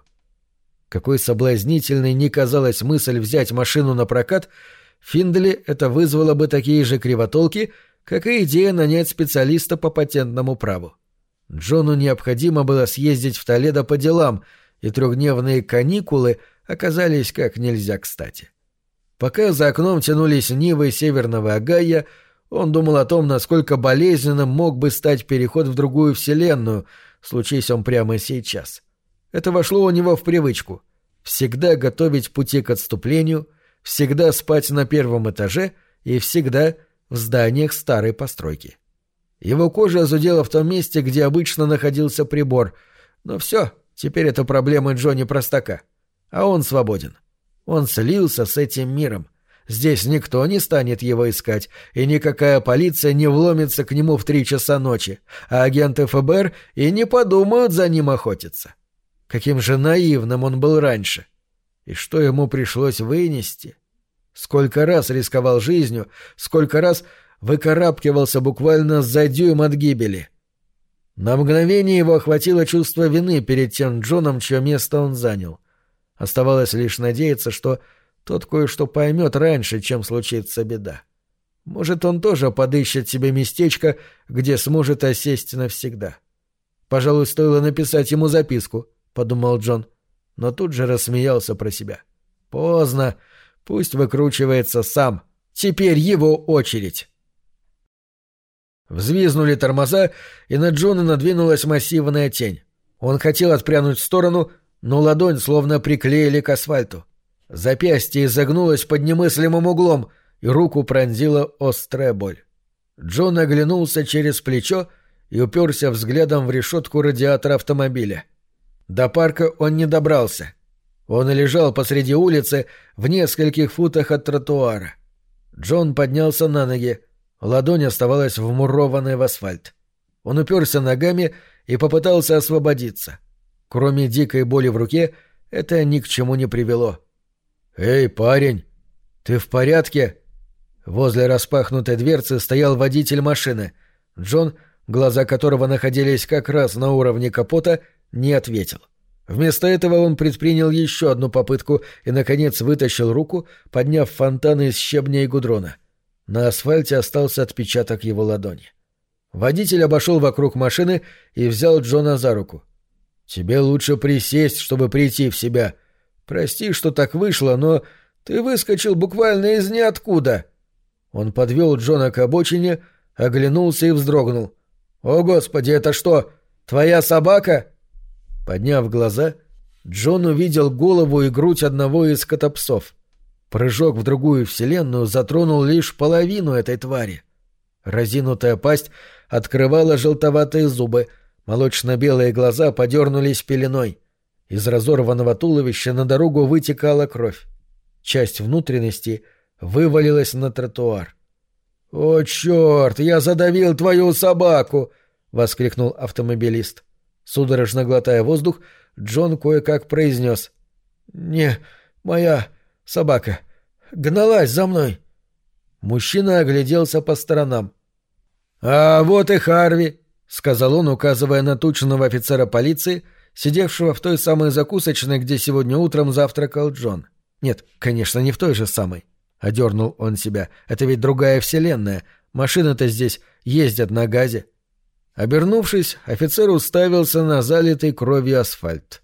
Какой соблазнительной ни казалась мысль взять машину на прокат, Финдли это вызвало бы такие же кривотолки, как и идея нанять специалиста по патентному праву. Джону необходимо было съездить в Толедо по делам, и трехдневные каникулы оказались как нельзя кстати. Пока за окном тянулись нивы северного Огайо, он думал о том, насколько болезненным мог бы стать переход в другую вселенную, случись он прямо сейчас. Это вошло у него в привычку — всегда готовить пути к отступлению, всегда спать на первом этаже и всегда в зданиях старой постройки. Его кожа зудела в том месте, где обычно находился прибор, но все, теперь это проблемы Джонни Простака. А он свободен. Он слился с этим миром. Здесь никто не станет его искать, и никакая полиция не вломится к нему в три часа ночи, а агенты эф бэ эр и не подумают за ним охотиться. Каким же наивным он был раньше. И что ему пришлось вынести? Сколько раз рисковал жизнью, сколько раз выкарабкивался буквально за дюйм от гибели. На мгновение его охватило чувство вины перед тем Джоном, чье место он занял. Оставалось лишь надеяться, что тот кое-что поймет раньше, чем случится беда. Может, он тоже подыщет себе местечко, где сможет осесть навсегда. Пожалуй, стоило написать ему записку, — подумал Джон, но тут же рассмеялся про себя. Поздно, пусть выкручивается сам. Теперь его очередь. Взвизнули тормоза, и на Джона надвинулась массивная тень. Он хотел отпрянуть в сторону, но ладонь словно приклеили к асфальту. Запястье изогнулось под немыслимым углом, и руку пронзила острая боль. Джон оглянулся через плечо и уперся взглядом в решетку радиатора автомобиля. До парка он не добрался. Он лежал посреди улицы в нескольких футах от тротуара. Джон поднялся на ноги. Ладонь оставалась вмурованной в асфальт. Он уперся ногами и попытался освободиться. Кроме дикой боли в руке, это ни к чему не привело. «Эй, парень, ты в порядке?» Возле распахнутой дверцы стоял водитель машины. Джон, глаза которого находились как раз на уровне капота, не ответил. Вместо этого он предпринял еще одну попытку и, наконец, вытащил руку, подняв фонтан из щебня и гудрона. На асфальте остался отпечаток его ладони. Водитель обошел вокруг машины и взял Джона за руку. «Тебе лучше присесть, чтобы прийти в себя. Прости, что так вышло, но ты выскочил буквально из ниоткуда». Он подвел Джона к обочине, оглянулся и вздрогнул. «О, Господи, это что, твоя собака?» Подняв глаза, Джон увидел голову и грудь одного из котопсов. Прыжок в другую вселенную затронул лишь половину этой твари. Разинутая пасть открывала желтоватые зубы, молочно-белые глаза подернулись пеленой. Из разорванного туловища на дорогу вытекала кровь. Часть внутренности вывалилась на тротуар. «О, черт, я задавил твою собаку!» — воскликнул автомобилист. Судорожно глотая воздух, Джон кое-как произнес: «Не, моя собака гналась за мной». Мужчина огляделся по сторонам. «А вот и Харви. — сказал он, указывая на тучного офицера полиции, сидевшего в той самой закусочной, где сегодня утром завтракал Джон. «Нет, конечно, не в той же самой», — одернул он себя. «Это ведь другая вселенная. Машины-то здесь ездят на газе». Обернувшись, офицер уставился на залитый кровью асфальт.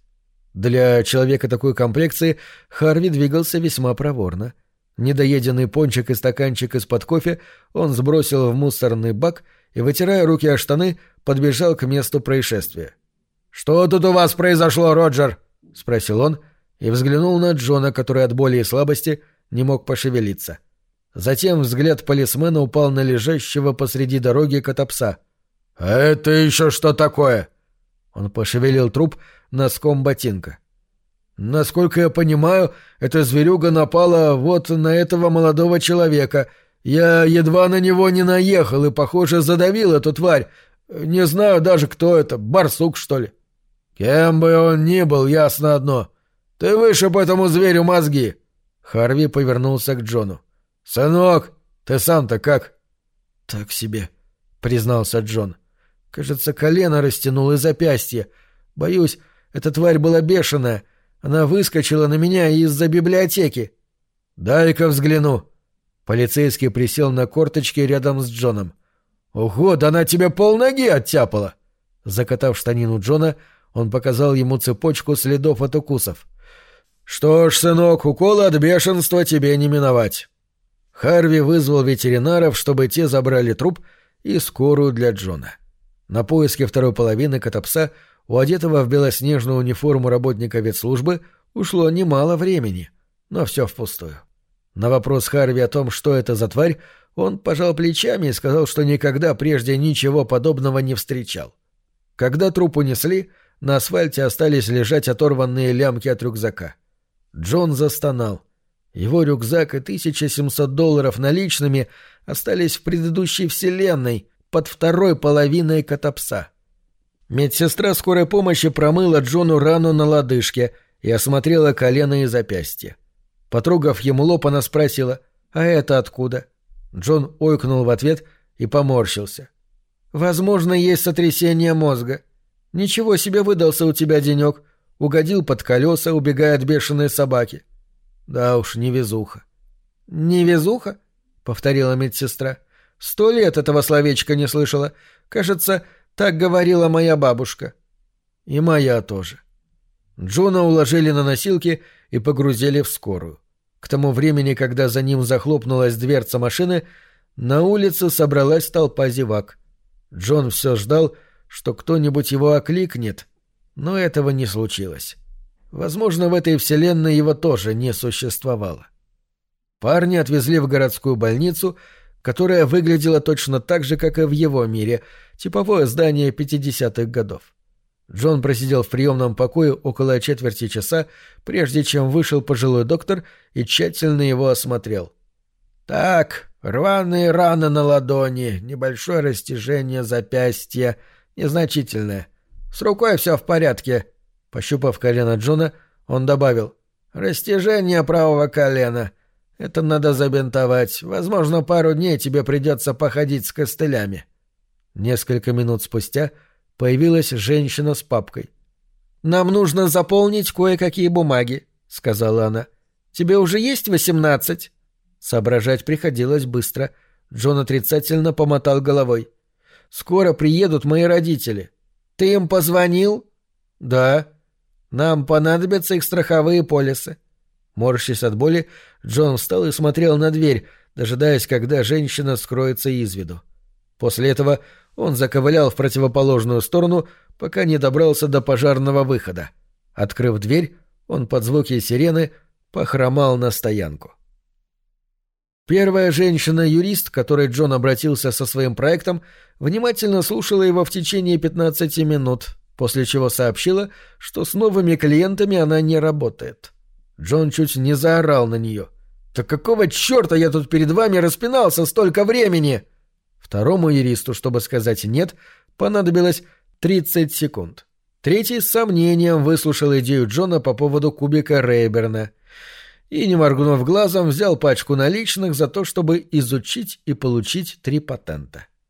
Для человека такой комплекции Харви двигался весьма проворно. Недоеденный пончик и стаканчик из-под кофе он сбросил в мусорный бак и, вытирая руки о штаны, подбежал к месту происшествия. «Что тут у вас произошло, Роджер?» — спросил он и взглянул на Джона, который от боли и слабости не мог пошевелиться. Затем взгляд полисмена упал на лежащего посреди дороги котопса. «А это еще что такое?» Он пошевелил труп носком ботинка. «Насколько я понимаю, эта зверюга напала вот на этого молодого человека. Я едва на него не наехал и, похоже, задавил эту тварь. Не знаю даже, кто это, барсук, что ли. Кем бы он ни был, ясно одно. Ты вышиб этому зверю мозги». Харви повернулся к Джону. «Сынок, ты сам-то как?» «Так себе», — признался Джон. «Кажется, колено растянул и запястье. Боюсь, эта тварь была бешеная. Она выскочила на меня из-за библиотеки». «Дай-ка взгляну». Полицейский присел на корточки рядом с Джоном. «Ого, да она тебе полноги оттяпала!» Закатав штанину Джона, он показал ему цепочку следов от укусов. «Что ж, сынок, укола от бешенства тебе не миновать». Харви вызвал ветеринаров, чтобы те забрали труп и скорую для Джона. На поиски второй половины котопса у одетого в белоснежную униформу работника ветслужбы ушло немало времени, но все впустую. На вопрос Харви о том, что это за тварь, он пожал плечами и сказал, что никогда прежде ничего подобного не встречал. Когда труп унесли, на асфальте остались лежать оторванные лямки от рюкзака. Джон застонал. Его рюкзак и тысяча семьсот долларов наличными остались в предыдущей вселенной, под второй половиной котопса. Медсестра скорой помощи промыла Джону рану на лодыжке и осмотрела колено и запястье. Потрогав ему лоб, она спросила: «А это откуда?» Джон ойкнул в ответ и поморщился. «Возможно, есть сотрясение мозга. Ничего себе выдался у тебя денек. Угодил под колеса, убегая от бешеной собаки». «Да уж, невезуха». «Невезуха?» — повторила медсестра. «Сто лет этого словечка не слышала. Кажется, так говорила моя бабушка». «И моя тоже». Джона уложили на носилки и погрузили в скорую. К тому времени, когда за ним захлопнулась дверца машины, на улице собралась толпа зевак. Джон все ждал, что кто-нибудь его окликнет, но этого не случилось. Возможно, в этой вселенной его тоже не существовало. Парня отвезли в городскую больницу, которая выглядела точно так же, как и в его мире, типовое здание пятидесятых годов. Джон просидел в приемном покое около четверти часа, прежде чем вышел пожилой доктор и тщательно его осмотрел. «Так, рваные раны на ладони, небольшое растяжение запястья, незначительное. С рукой все в порядке». Пощупав колено Джона, он добавил: «Растяжение правого колена. Это надо забинтовать. Возможно, пару дней тебе придется походить с костылями». Несколько минут спустя появилась женщина с папкой. «Нам нужно заполнить кое-какие бумаги», — сказала она. «Тебе уже есть восемнадцать?» Соображать приходилось быстро. Джон отрицательно помотал головой. «Скоро приедут мои родители». «Ты им позвонил?» «Да». «Нам понадобятся их страховые полисы». Морщась от боли, Джон встал и смотрел на дверь, дожидаясь, когда женщина скроется из виду. После этого он заковылял в противоположную сторону, пока не добрался до пожарного выхода. Открыв дверь, он под звуки сирены похромал на стоянку. Первая женщина-юрист, к которой Джон обратился со своим проектом, внимательно слушала его в течение пятнадцати минут, после чего сообщила, что с новыми клиентами она не работает. Джон чуть не заорал на нее. «Так какого черта я тут перед вами распинался столько времени?» Второму юристу, чтобы сказать «нет», понадобилось тридцать секунд. Третий с сомнением выслушал идею Джона по поводу кубика Рейберна и, не моргнув глазом, взял пачку наличных за то, чтобы изучить и получить три патента.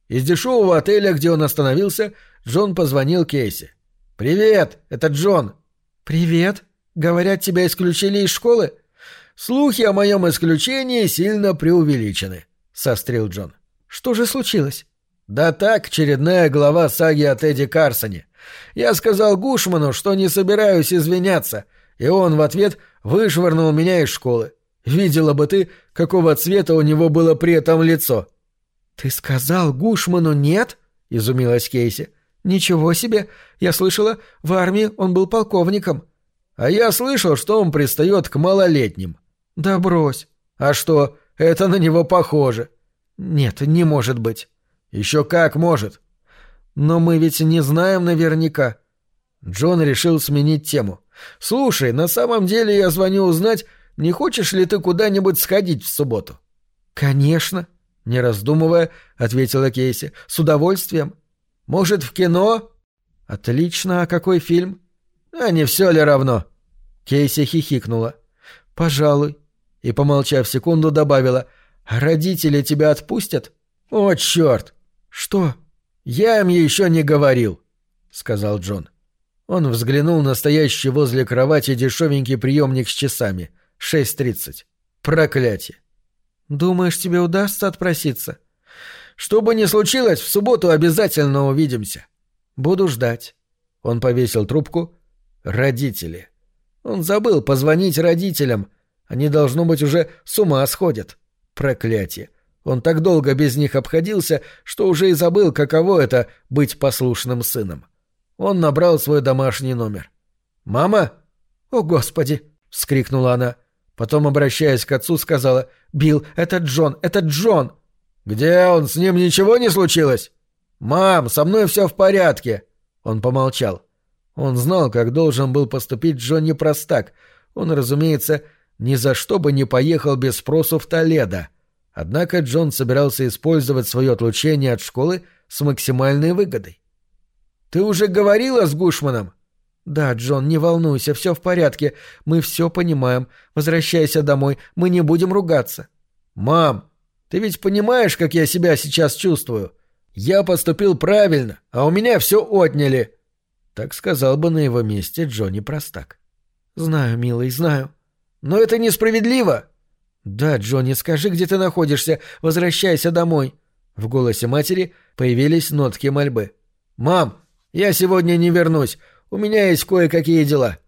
Из дешевого отеля, где он остановился, Джон позвонил Кейси. «Привет, это Джон». «Привет. Говорят, тебя исключили из школы?» «Слухи о моем исключении сильно преувеличены», — сострил Джон. «Что же случилось?» «Да так, очередная глава саги о Тедди Карсоне. Я сказал Гушману, что не собираюсь извиняться, и он в ответ вышвырнул меня из школы. Видела бы ты, какого цвета у него было при этом лицо». «Ты сказал Гушману нет?» — изумилась Кейси. «Ничего себе! Я слышала, в армии он был полковником». «А я слышал, что он пристает к малолетним». «Да брось». «А что, это на него похоже?» «Нет, не может быть». «Еще как может». «Но мы ведь не знаем наверняка». Джон решил сменить тему. «Слушай, на самом деле я звоню узнать, не хочешь ли ты куда-нибудь сходить в субботу?» «Конечно», — не раздумывая, ответила Кейси. «С удовольствием». «Может, в кино?» «Отлично, а какой фильм?» «А не все ли равно?» Кейси хихикнула. «Пожалуй». И, помолчав секунду, добавила. «А родители тебя отпустят?» «О, черт!» «Что?» «Я им еще не говорил», — сказал Джон. Он взглянул на стоящий возле кровати дешевенький приемник с часами. Шесть тридцать. Проклятие. «Думаешь, тебе удастся отпроситься?» «Что бы ни случилось, в субботу обязательно увидимся». «Буду ждать». Он повесил трубку. «Родители». Он забыл позвонить родителям. Они, должно быть, уже с ума сходят. Проклятие. Он так долго без них обходился, что уже и забыл, каково это — быть послушным сыном. Он набрал свой домашний номер. «Мама?» «О, Господи!» — вскрикнула она. Потом, обращаясь к отцу, сказала: «Билл, это Джон, это Джон!» «Где он? С ним ничего не случилось?» «Мам, со мной все в порядке!» Он помолчал. Он знал, как должен был поступить Джонни Простак. Он, разумеется, ни за что бы не поехал без спросу в Толедо. Однако Джон собирался использовать свое отлучение от школы с максимальной выгодой. «Ты уже говорила с Гушманом?» «Да, Джон, не волнуйся, все в порядке. Мы все понимаем. Возвращайся домой, мы не будем ругаться». «Мам, ты ведь понимаешь, как я себя сейчас чувствую? Я поступил правильно, а у меня все отняли». Так сказал бы на его месте Джонни Простак. «Знаю, милый, знаю». «Но это несправедливо». «Да, Джонни, скажи, где ты находишься. Возвращайся домой». В голосе матери появились нотки мольбы. «Мам, я сегодня не вернусь. У меня есть кое-какие дела».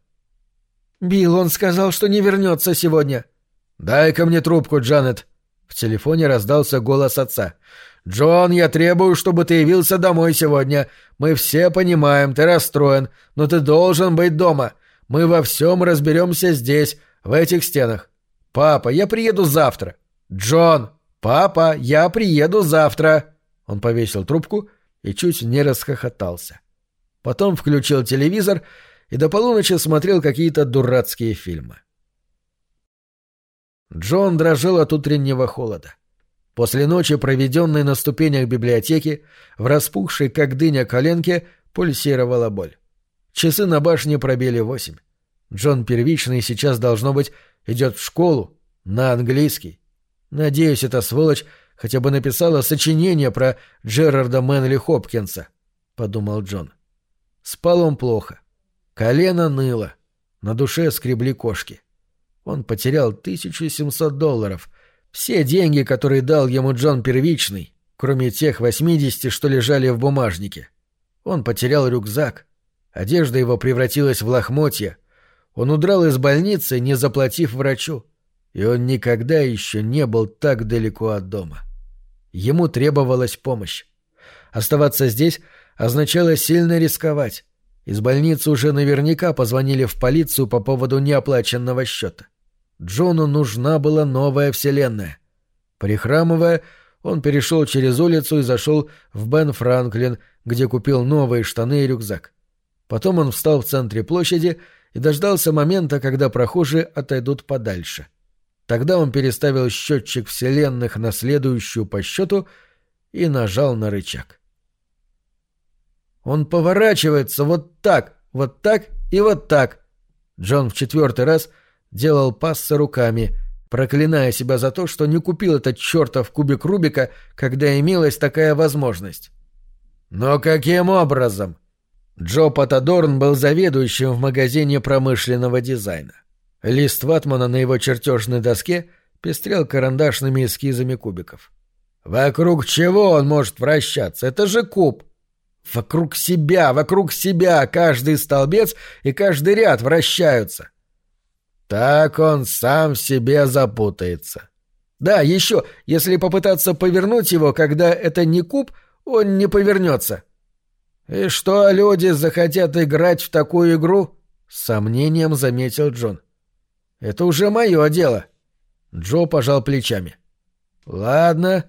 «Билл, он сказал, что не вернется сегодня». «Дай-ка мне трубку, Джанет». В телефоне раздался голос отца. «Джон, я требую, чтобы ты явился домой сегодня. Мы все понимаем, ты расстроен, но ты должен быть дома. Мы во всем разберемся здесь, в этих стенах. Папа, я приеду завтра». «Джон! Папа, я приеду завтра!» Он повесил трубку и чуть не расхохотался. Потом включил телевизор и до полуночи смотрел какие-то дурацкие фильмы. Джон дрожал от утреннего холода. После ночи, проведенной на ступенях библиотеки, в распухшей, как дыня, коленке пульсировала боль. Часы на башне пробили восемь. Джон Первичный сейчас, должно быть, идет в школу, на английский. Надеюсь, эта сволочь хотя бы написала сочинение про Джерарда Мэнли Хопкинса, — подумал Джон. Спал он плохо. Колено ныло. На душе скребли кошки. Он потерял тысячу семьсот долларов. Все деньги, которые дал ему Джон Первичный, кроме тех восьмидесяти, что лежали в бумажнике. Он потерял рюкзак. Одежда его превратилась в лохмотья. Он удрал из больницы, не заплатив врачу. И он никогда еще не был так далеко от дома. Ему требовалась помощь. Оставаться здесь означало сильно рисковать. Из больницы уже наверняка позвонили в полицию по поводу неоплаченного счета. Джону нужна была новая вселенная. Прихрамывая, он перешел через улицу и зашел в Бен Франклин, где купил новые штаны и рюкзак. Потом он встал в центре площади и дождался момента, когда прохожие отойдут подальше. Тогда он переставил счетчик вселенных на следующую по счету и нажал на рычаг. Он поворачивается вот так, вот так и вот так. Джон в четвертый раз делал пассы руками, проклиная себя за то, что не купил этот чертов кубик Рубика, когда имелась такая возможность. Но каким образом? Джо Паттадорн был заведующим в магазине промышленного дизайна. Лист ватмана на его чертежной доске пестрел карандашными эскизами кубиков. Вокруг чего он может вращаться? Это же куб. Вокруг себя, вокруг себя каждый столбец и каждый ряд вращаются. Так он сам в себе запутается. Да, еще, если попытаться повернуть его, когда это не куб, он не повернется. И что люди захотят играть в такую игру? С сомнением заметил Джон. Это уже мое дело. Джо пожал плечами. Ладно,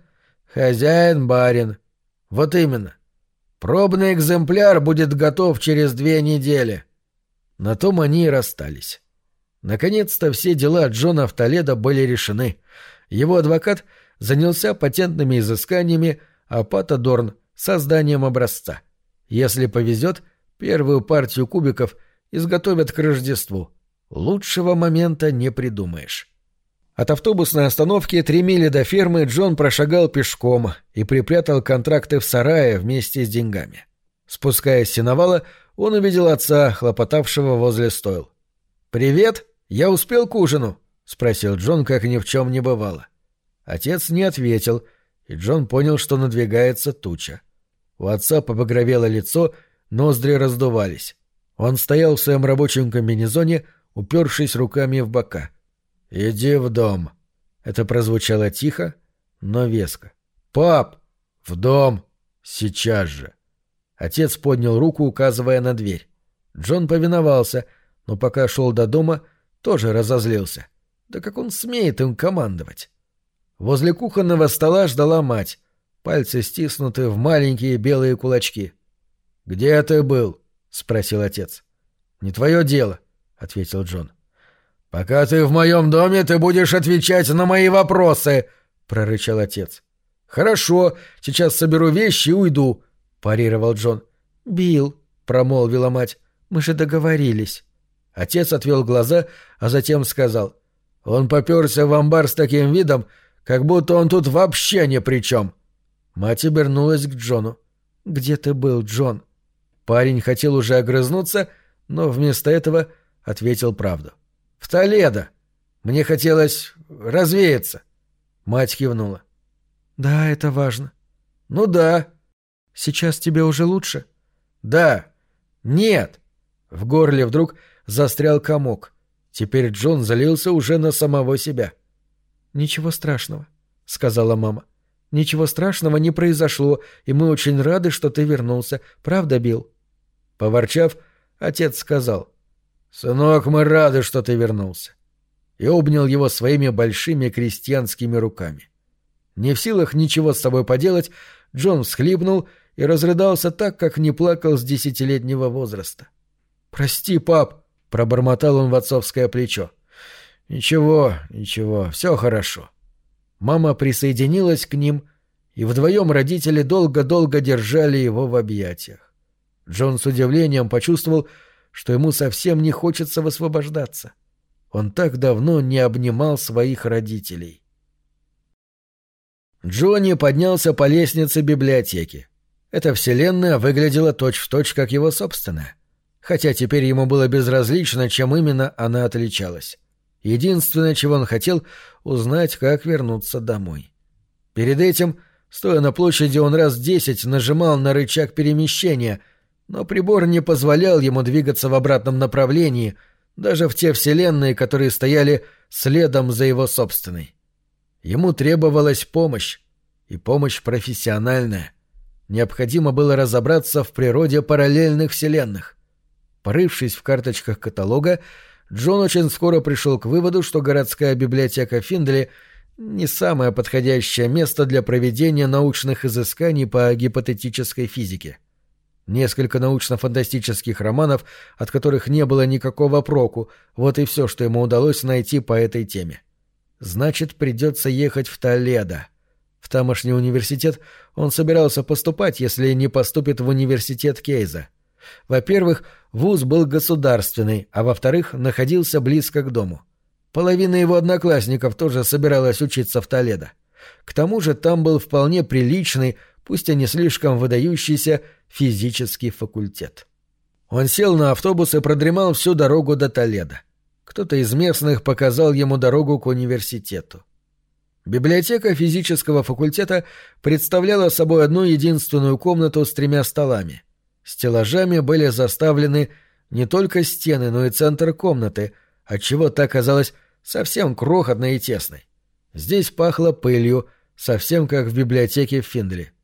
хозяин барин. Вот именно. Пробный экземпляр будет готов через две недели. На том они и расстались. Наконец-то все дела Джона в Толедо были решены. Его адвокат занялся патентными изысканиями, а Паттадорн — созданием образца. Если повезет, первую партию кубиков изготовят к Рождеству. Лучшего момента не придумаешь. От автобусной остановки три мили до фермы Джон прошагал пешком и припрятал контракты в сарае вместе с деньгами. Спускаясь с сеновала, он увидел отца, хлопотавшего возле стойл. «Привет! Я успел к ужину?» — спросил Джон, как ни в чем не бывало. Отец не ответил, и Джон понял, что надвигается туча. У отца побагровело лицо, ноздри раздувались. Он стоял в своем рабочем комбинезоне, упершись руками в бока. «Иди в дом». Это прозвучало тихо, но веско. «Пап! В дом! Сейчас же!» Отец поднял руку, указывая на дверь. Джон повиновался, но пока шел до дома, тоже разозлился. Да как он смеет им командовать? Возле кухонного стола ждала мать. Пальцы стиснуты в маленькие белые кулачки. «Где ты был?» — спросил отец. «Не твое дело», — ответил Джон. «Пока ты в моем доме, ты будешь отвечать на мои вопросы», — прорычал отец. «Хорошо, сейчас соберу вещи и уйду», — парировал Джон. «Билл», — промолвила мать, — «мы же договорились». Отец отвел глаза, а затем сказал. «Он попёрся в амбар с таким видом, как будто он тут вообще ни при чем». Мать обернулась к Джону. «Где ты был, Джон?» Парень хотел уже огрызнуться, но вместо этого ответил правду. «В Толедо. Мне хотелось развеяться». Мать кивнула. «Да, это важно». «Ну да». «Сейчас тебе уже лучше?» «Да». «Нет». В горле вдруг застрял комок. Теперь Джон залился уже на самого себя. «Ничего страшного», — сказала мама. «Ничего страшного не произошло, и мы очень рады, что ты вернулся. Правда, Билл?» Поворчав, отец сказал. «Сынок, мы рады, что ты вернулся». И обнял его своими большими крестьянскими руками. Не в силах ничего с собой поделать, Джон всхлипнул и разрыдался так, как не плакал с десятилетнего возраста. «Прости, пап», — пробормотал он в отцовское плечо. «Ничего, ничего, все хорошо». Мама присоединилась к ним, и вдвоем родители долго-долго держали его в объятиях. Джон с удивлением почувствовал, что ему совсем не хочется высвобождаться. Он так давно не обнимал своих родителей. Джонни поднялся по лестнице библиотеки. Эта вселенная выглядела точь-в-точь, как его собственная. Хотя теперь ему было безразлично, чем именно она отличалась. Единственное, чего он хотел — узнать, как вернуться домой. Перед этим, стоя на площади, он раз десять нажимал на рычаг перемещения, но прибор не позволял ему двигаться в обратном направлении, даже в те вселенные, которые стояли следом за его собственной. Ему требовалась помощь, и помощь профессиональная. Необходимо было разобраться в природе параллельных вселенных. Порывшись в карточках каталога, Джон очень скоро пришел к выводу, что городская библиотека Финдли не самое подходящее место для проведения научных изысканий по гипотетической физике. Несколько научно-фантастических романов, от которых не было никакого проку, вот и все, что ему удалось найти по этой теме. Значит, придется ехать в Толедо. В тамошний университет он собирался поступать, если не поступит в университет Кейза. Во-первых, вуз был государственный, а во-вторых, находился близко к дому. Половина его одноклассников тоже собиралась учиться в Толедо. К тому же там был вполне приличный, пусть и не слишком выдающийся, физический факультет. Он сел на автобус и продремал всю дорогу до Толедо. Кто-то из местных показал ему дорогу к университету. Библиотека физического факультета представляла собой одну единственную комнату с тремя столами. Стеллажами были заставлены не только стены, но и центр комнаты, отчего та казалась совсем крохотной и тесной. Здесь пахло пылью, совсем как в библиотеке в Финдли.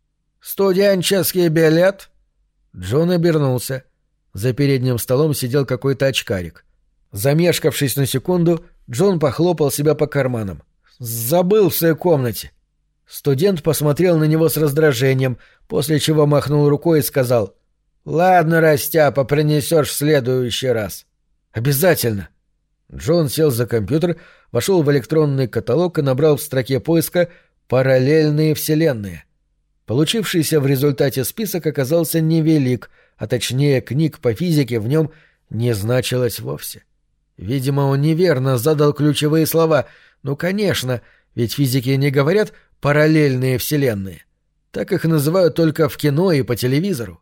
«Студенческий билет?» Джон обернулся. За передним столом сидел какой-то очкарик. Замешкавшись на секунду, Джон похлопал себя по карманам. «Забыл в своей комнате». Студент посмотрел на него с раздражением, после чего махнул рукой и сказал: «Ладно, растяпа, принесешь в следующий раз». «Обязательно». Джон сел за компьютер, вошел в электронный каталог и набрал в строке поиска «Параллельные вселенные». Получившийся в результате список оказался невелик, а точнее книг по физике в нем не значилось вовсе. Видимо, он неверно задал ключевые слова. Ну, конечно, ведь физики не говорят «параллельные вселенные». Так их называют только в кино и по телевизору.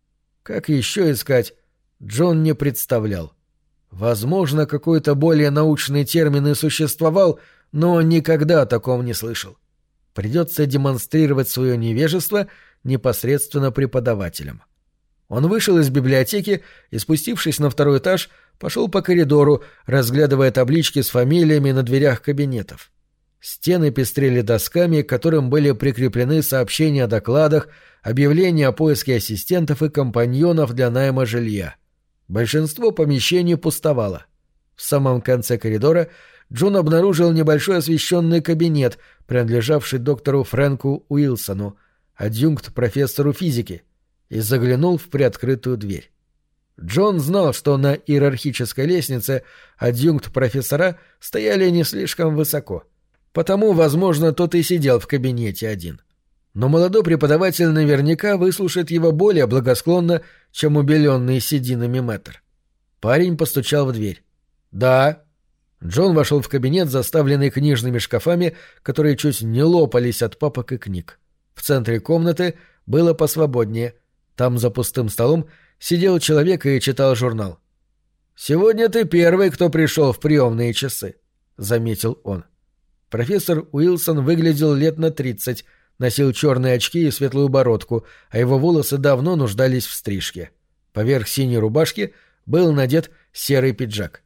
Как еще искать, Джон не представлял. Возможно, какой-то более научный термин и существовал, но он никогда о таком не слышал. Придется демонстрировать свое невежество непосредственно преподавателям. Он вышел из библиотеки и, спустившись на второй этаж, пошел по коридору, разглядывая таблички с фамилиями на дверях кабинетов. Стены пестрели досками, к которым были прикреплены сообщения о докладах, объявления о поиске ассистентов и компаньонов для найма жилья. Большинство помещений пустовало. В самом конце коридора Джон обнаружил небольшой освещенный кабинет, принадлежавший доктору Фрэнку Уилсону, адъюнкт-профессору физики, и заглянул в приоткрытую дверь. Джон знал, что на иерархической лестнице адъюнкт-профессора стояли не слишком высоко. Потому, возможно, тот и сидел в кабинете один. Но молодой преподаватель наверняка выслушает его более благосклонно, чем убеленный сединами мэтр. Парень постучал в дверь. «Да». Джон вошел в кабинет, заставленный книжными шкафами, которые чуть не лопались от папок и книг. В центре комнаты было посвободнее. Там за пустым столом сидел человек и читал журнал. «Сегодня ты первый, кто пришел в приемные часы», — заметил он. Профессор Уилсон выглядел лет на тридцать, носил черные очки и светлую бородку, а его волосы давно нуждались в стрижке. Поверх синей рубашки был надет серый пиджак.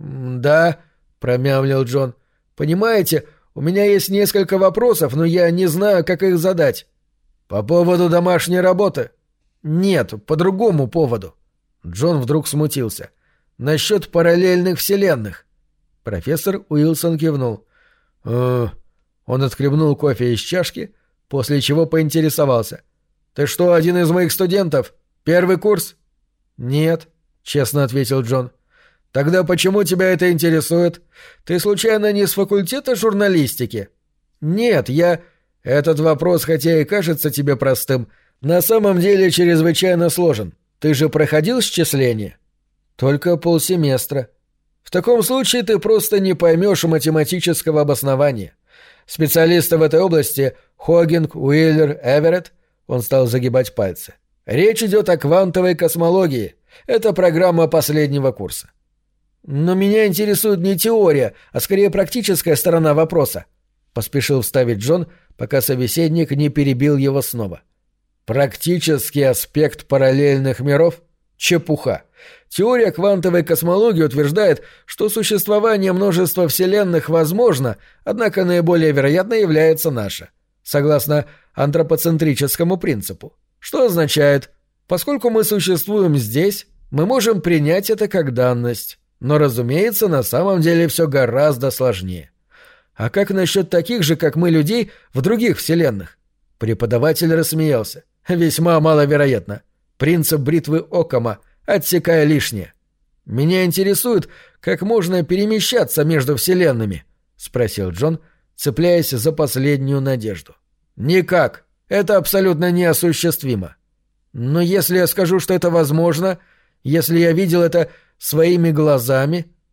«Да», — промямлил Джон, — «понимаете, у меня есть несколько вопросов, но я не знаю, как их задать». «По поводу домашней работы?» «Нет, по другому поводу». Джон вдруг смутился. «Насчет параллельных вселенных». Профессор Уилсон кивнул. «Э-э...» Он отхлебнул кофе из чашки, после чего поинтересовался. «Ты что, один из моих студентов? Первый курс?» «Нет», — честно ответил Джон. «Тогда почему тебя это интересует? Ты случайно не с факультета журналистики?» «Нет, я...» «Этот вопрос, хотя и кажется тебе простым, на самом деле чрезвычайно сложен. Ты же проходил счисление?» «Только полсеместра». «В таком случае ты просто не поймешь математического обоснования. Специалисты в этой области — Хогинг, Уиллер, Эверетт», — он стал загибать пальцы. «Речь идет о квантовой космологии. Это программа последнего курса». «Но меня интересует не теория, а скорее практическая сторона вопроса», — поспешил вставить Джон, пока собеседник не перебил его снова. «Практический аспект параллельных миров? Чепуха. Теория квантовой космологии утверждает, что существование множества вселенных возможно, однако наиболее вероятной является наша, согласно антропоцентрическому принципу. Что означает, поскольку мы существуем здесь, мы можем принять это как данность. Но, разумеется, на самом деле все гораздо сложнее. А как насчет таких же, как мы, людей в других вселенных?» Преподаватель рассмеялся. «Весьма маловероятно. Принцип бритвы Оккама, отсекая лишнее». «Меня интересует, как можно перемещаться между вселенными?» — спросил Джон, цепляясь за последнюю надежду. «Никак. Это абсолютно неосуществимо. Но если я скажу, что это возможно, если я видел это своими глазами...»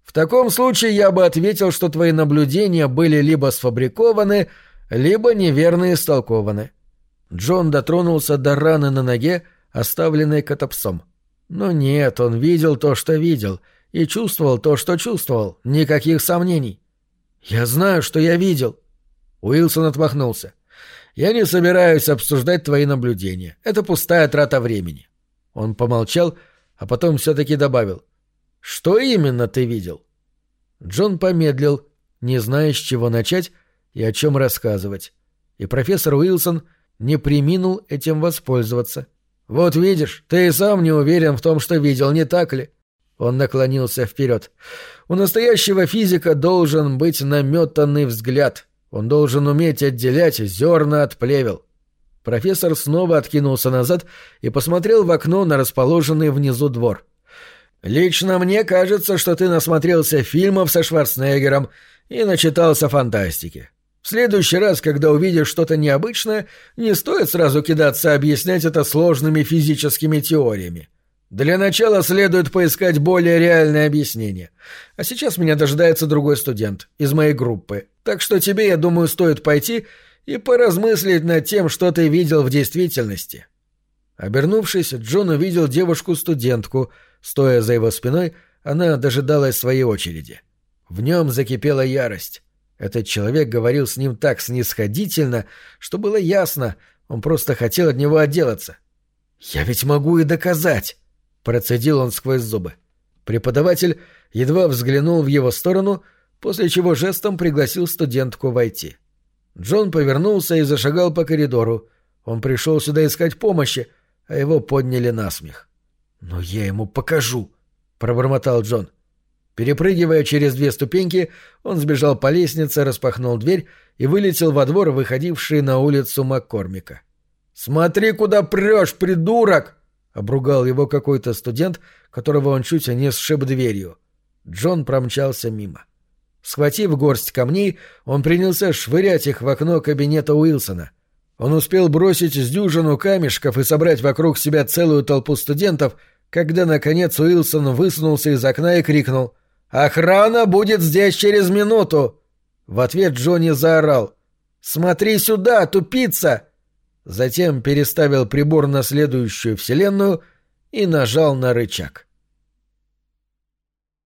В таком случае я бы ответил, что твои наблюдения были либо сфабрикованы, либо неверно истолкованы. Джон дотронулся до раны на ноге, оставленной Котопсом. Но нет, он видел то, что видел, и чувствовал то, что чувствовал. Никаких сомнений. «Я знаю, что я видел». Уилсон отмахнулся. «Я не собираюсь обсуждать твои наблюдения. Это пустая трата времени». Он помолчал, а потом все-таки добавил. «Что именно ты видел?» Джон помедлил, не зная, с чего начать и о чем рассказывать. И профессор Уилсон не преминул этим воспользоваться. «Вот видишь, ты и сам не уверен в том, что видел, не так ли?» Он наклонился вперед. «У настоящего физика должен быть наметанный взгляд. Он должен уметь отделять зерна от плевел». Профессор снова откинулся назад и посмотрел в окно на расположенный внизу двор. «Лично мне кажется, что ты насмотрелся фильмов со Шварценеггером и начитался фантастики. В следующий раз, когда увидишь что-то необычное, не стоит сразу кидаться объяснять это сложными физическими теориями. Для начала следует поискать более реальное объяснение. А сейчас меня дожидается другой студент из моей группы, так что тебе, я думаю, стоит пойти и поразмыслить над тем, что ты видел в действительности». Обернувшись, Джон увидел девушку-студентку. Стоя за его спиной, она дожидалась своей очереди. В нем закипела ярость. Этот человек говорил с ним так снисходительно, что было ясно, он просто хотел от него отделаться. «Я ведь могу и доказать», — процедил он сквозь зубы. Преподаватель едва взглянул в его сторону, после чего жестом пригласил студентку войти. Джон повернулся и зашагал по коридору. Он пришел сюда искать помощи, а его подняли на смех. «Но я ему покажу», — пробормотал Джон. Перепрыгивая через две ступеньки, он сбежал по лестнице, распахнул дверь и вылетел во двор, выходивший на улицу Маккормика. «Смотри, куда прешь, придурок!» — обругал его какой-то студент, которого он чуть не сшиб дверью. Джон промчался мимо. Схватив горсть камней, он принялся швырять их в окно кабинета Уилсона. Он успел бросить с дюжину камешков и собрать вокруг себя целую толпу студентов, когда, наконец, Уилсон высунулся из окна и крикнул: «Охрана будет здесь через минуту!» В ответ Джонни заорал: «Смотри сюда, тупица!» Затем переставил прибор на следующую вселенную и нажал на рычаг.